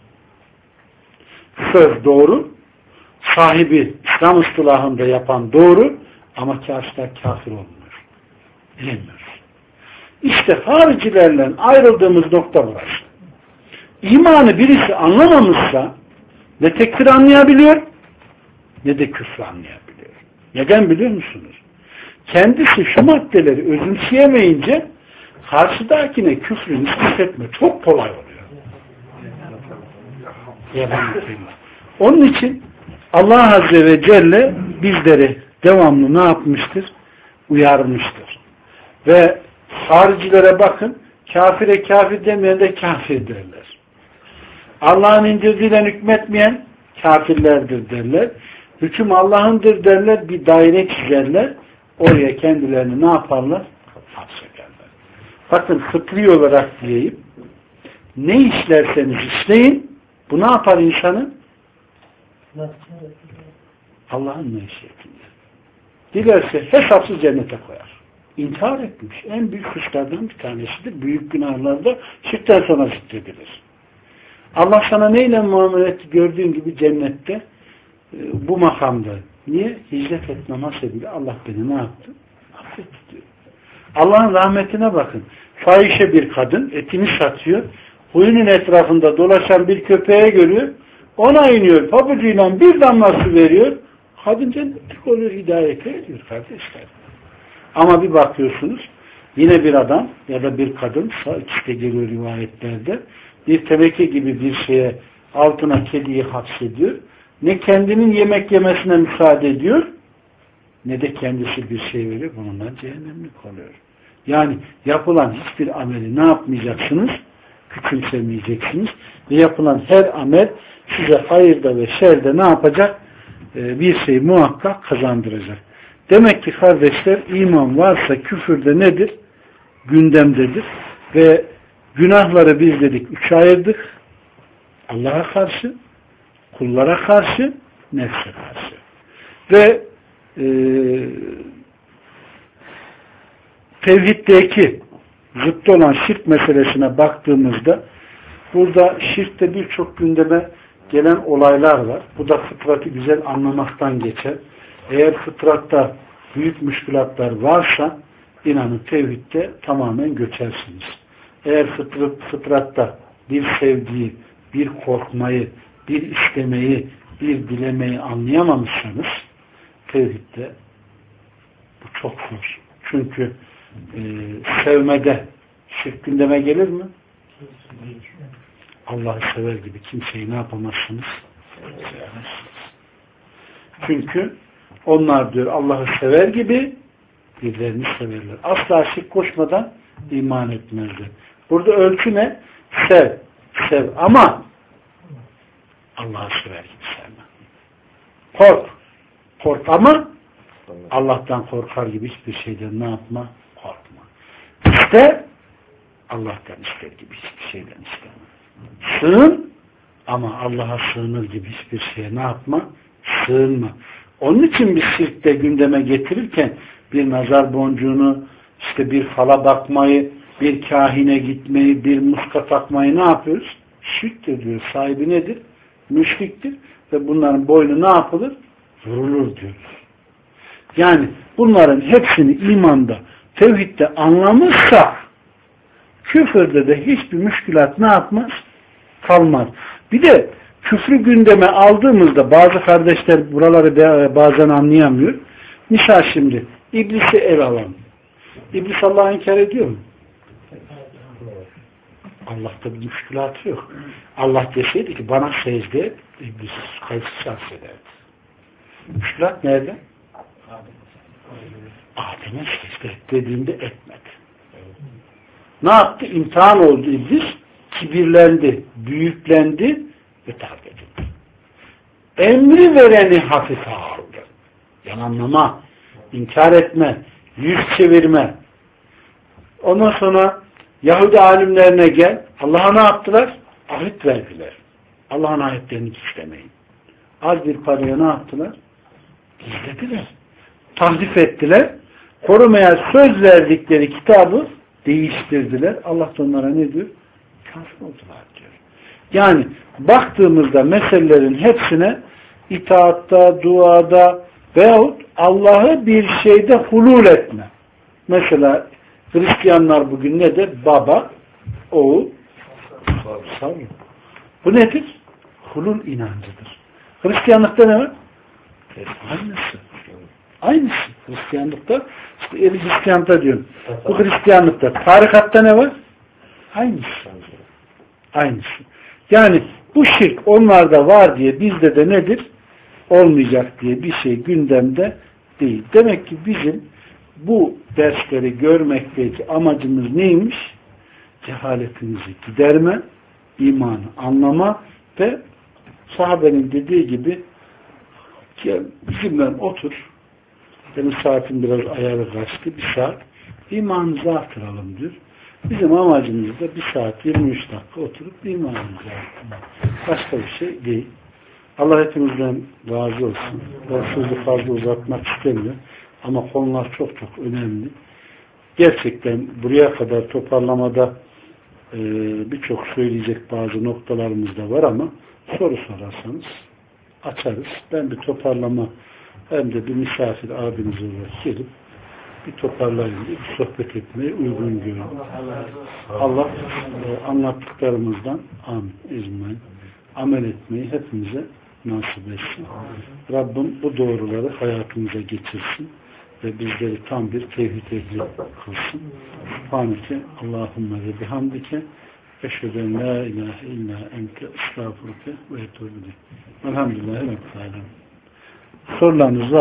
Söz doğru. Sahibi İslam ıstılahında yapan doğru. Ama kafirler kafir olmuyor. Diyemiyoruz. İşte haricilerle ayrıldığımız nokta burası. İmanı birisi anlamamışsa ne tekfir anlayabiliyor ne de küfür anlayabiliyor. Neden biliyor musunuz? Kendisi şu maddeleri özümseyemeyince karşıdakine küfrü nispet etme çok kolay oluyor. Onun için Allah Azze ve Celle bizleri devamlı ne yapmıştır? Uyarmıştır. Ve haricilere bakın, kafire kafir demeyen de kafir derler. Allah'ın indirdiğiyle hükmetmeyen kafirlerdir derler. Hüküm Allah'ındır derler, bir daire çizerler. Oraya kendilerini ne yaparlar? Hapsederler. Bakın fıtri olarak diyeyim, ne işlerseniz işleyin, bu ne yapar insanı? Allah'ın meşiyetinde. Dilerse hesapsız cennete koyar. İntihar etmiş. En büyük suçlardan bir tanesidir. Büyük günahlarda şirkten sonra zikredilir. Allah sana neyle muamele etti gördüğün gibi cennette bu makamda. Niye? Hicret et namaz edildi. Allah beni ne yaptı? Affetti diyor. Allah'ın rahmetine bakın. Fahişe bir kadın etini satıyor. Huyunun etrafında dolaşan bir köpeğe görüyor. Ona iniyor. Pabucuyla bir damla su veriyor. Kadın cennetlik oluyor. Hidayete ediyor kardeşler. Ama bir bakıyorsunuz yine bir adam ya da bir kadın ikisi de geliyor rivayetlerde bir teneke gibi bir şeye altına kediyi hapsediyor. Ne kendinin yemek yemesine müsaade ediyor ne de kendisi bir şey veriyor. Bununla cehennemlik oluyor. Yani yapılan hiçbir ameli ne yapmayacaksınız? Küçümsemeyeceksiniz. Ve yapılan her amel size hayırda ve şerde ne yapacak? Ee, bir şey muhakkak kazandıracak. Demek ki kardeşler, iman varsa küfürde nedir? Gündemdedir. Ve günahları biz dedik üçe ayırdık. Allah'a karşı, kullara karşı, nefse karşı. Ve e, tevhiddeki zıttı olan şirk meselesine baktığımızda burada şirkte birçok gündeme gelen olaylar var. Bu da fıtratı güzel anlamaktan geçer. Eğer fıtratta büyük müşkülatlar varsa inanın tevhidde tamamen göçersiniz. Eğer fıtrat, fıtratta bir sevgiyi, bir korkmayı, bir istemeyi, bir dilemeyi anlayamamışsanız tevhidde bu çok zor. Çünkü e, sevmede şirk gündeme gelir mi? Allah'ı sever gibi kimseyi ne yapamazsınız? Sevemezsiniz. Çünkü onlar diyor Allah'ı sever gibi birlerini severler. Asla şirk koşmadan iman etmezler. Burada ölçü ne? Sev. Sev ama Allah'ı sever gibi sevme. Kork. Kork ama Allah'tan korkar gibi hiçbir şeyden ne yapma? Korkma. İste Allah'tan ister gibi hiçbir şeyden isteme. Sığın ama Allah'a sığınır gibi hiçbir şeye ne yapma? Sığınma. Onun için biz şirkte gündeme getirirken bir nazar boncuğunu, işte bir fala bakmayı, bir kahine gitmeyi, bir muska takmayı ne yapıyoruz? Şirktir diyor. Sahibi nedir? Müşriktir. Ve bunların boynu ne yapılır? Vurulur diyoruz. Yani bunların hepsini imanda, tevhidde anlamışsak küfürde de hiçbir müşkülat ne yapmaz? Kalmaz. Bir de küfrü gündeme aldığımızda bazı kardeşler buraları bazen anlayamıyor. Misal şimdi İblisi el alalım. İblis Allah'ı inkar ediyor mu? Allah'ta bir müşkülatı yok. Allah deseydi ki bana secde et, İblis kayıtsız ederdi. Müşkülat nerede? Adem'e secde et dediğinde etmedi. Ne yaptı? İmtihan oldu İblis. Kibirlendi, büyüklendi ve terk edildi. Emri vereni hafife aldı. Yalanlama, inkar etme, yüz çevirme. Ondan sonra Yahudi alimlerine gel. Allah'a ne yaptılar? Ahit verdiler. Allah'ın ayetlerini istemeyin. Az bir paraya ne yaptılar? Gizlediler. Tahrif ettiler. Korumaya söz verdikleri kitabı değiştirdiler. Allah da onlara ne diyor? Kafir oldular diyor. Yani baktığımızda meselelerin hepsine itaatta, duada veyahut Allah'ı bir şeyde hulul etme. Mesela Hristiyanlar bugün ne der? Baba, oğul, Tanrı. Bu nedir? Hulul inancıdır. Hristiyanlıkta ne var? Aynısı. Aynısı. Hristiyanlıkta işte Hristiyanlıkta diyorum. Bu Hristiyanlıkta. Tarikatta ne var? Aynısı. Aynısı. Yani bu şirk onlarda var diye bizde de nedir? Olmayacak diye bir şey gündemde değil. Demek ki bizim bu dersleri görmekteki amacımız neymiş? Cehaletimizi giderme, imanı anlama ve sahabenin dediği gibi gel bizimle otur. Benim saatim biraz ayarı kaçtı. Bir saat. İmanınızı artıralım diyor. Bizim amacımız da bir saat yirmi üç dakika oturup imanımızı artırmak. Başka bir şey değil. Allah hepimizden razı olsun. Ben sözü fazla uzatmak istemiyorum. Ama konular çok çok önemli. Gerçekten buraya kadar toparlamada e, birçok söyleyecek bazı noktalarımız da var ama soru sorarsanız açarız. Ben bir toparlama hem de bir misafir abiniz olarak gelip bir toparlayın diye bir sohbet etmeyi uygun görüyorum. Allah e, anlattıklarımızdan amin, ecmaîn amel etmeyi hepimize nasip etsin. Rabbim bu doğruları hayatımıza geçirsin ve bizleri tam bir tevhid ehli kılsın. Subhaneke Allahümme ve bihamdike eşhedü en la ilahe illa ente estağfurke ve etûbü ileyk. Elhamdülillahi Rabbil âlemin. Sorularınız var.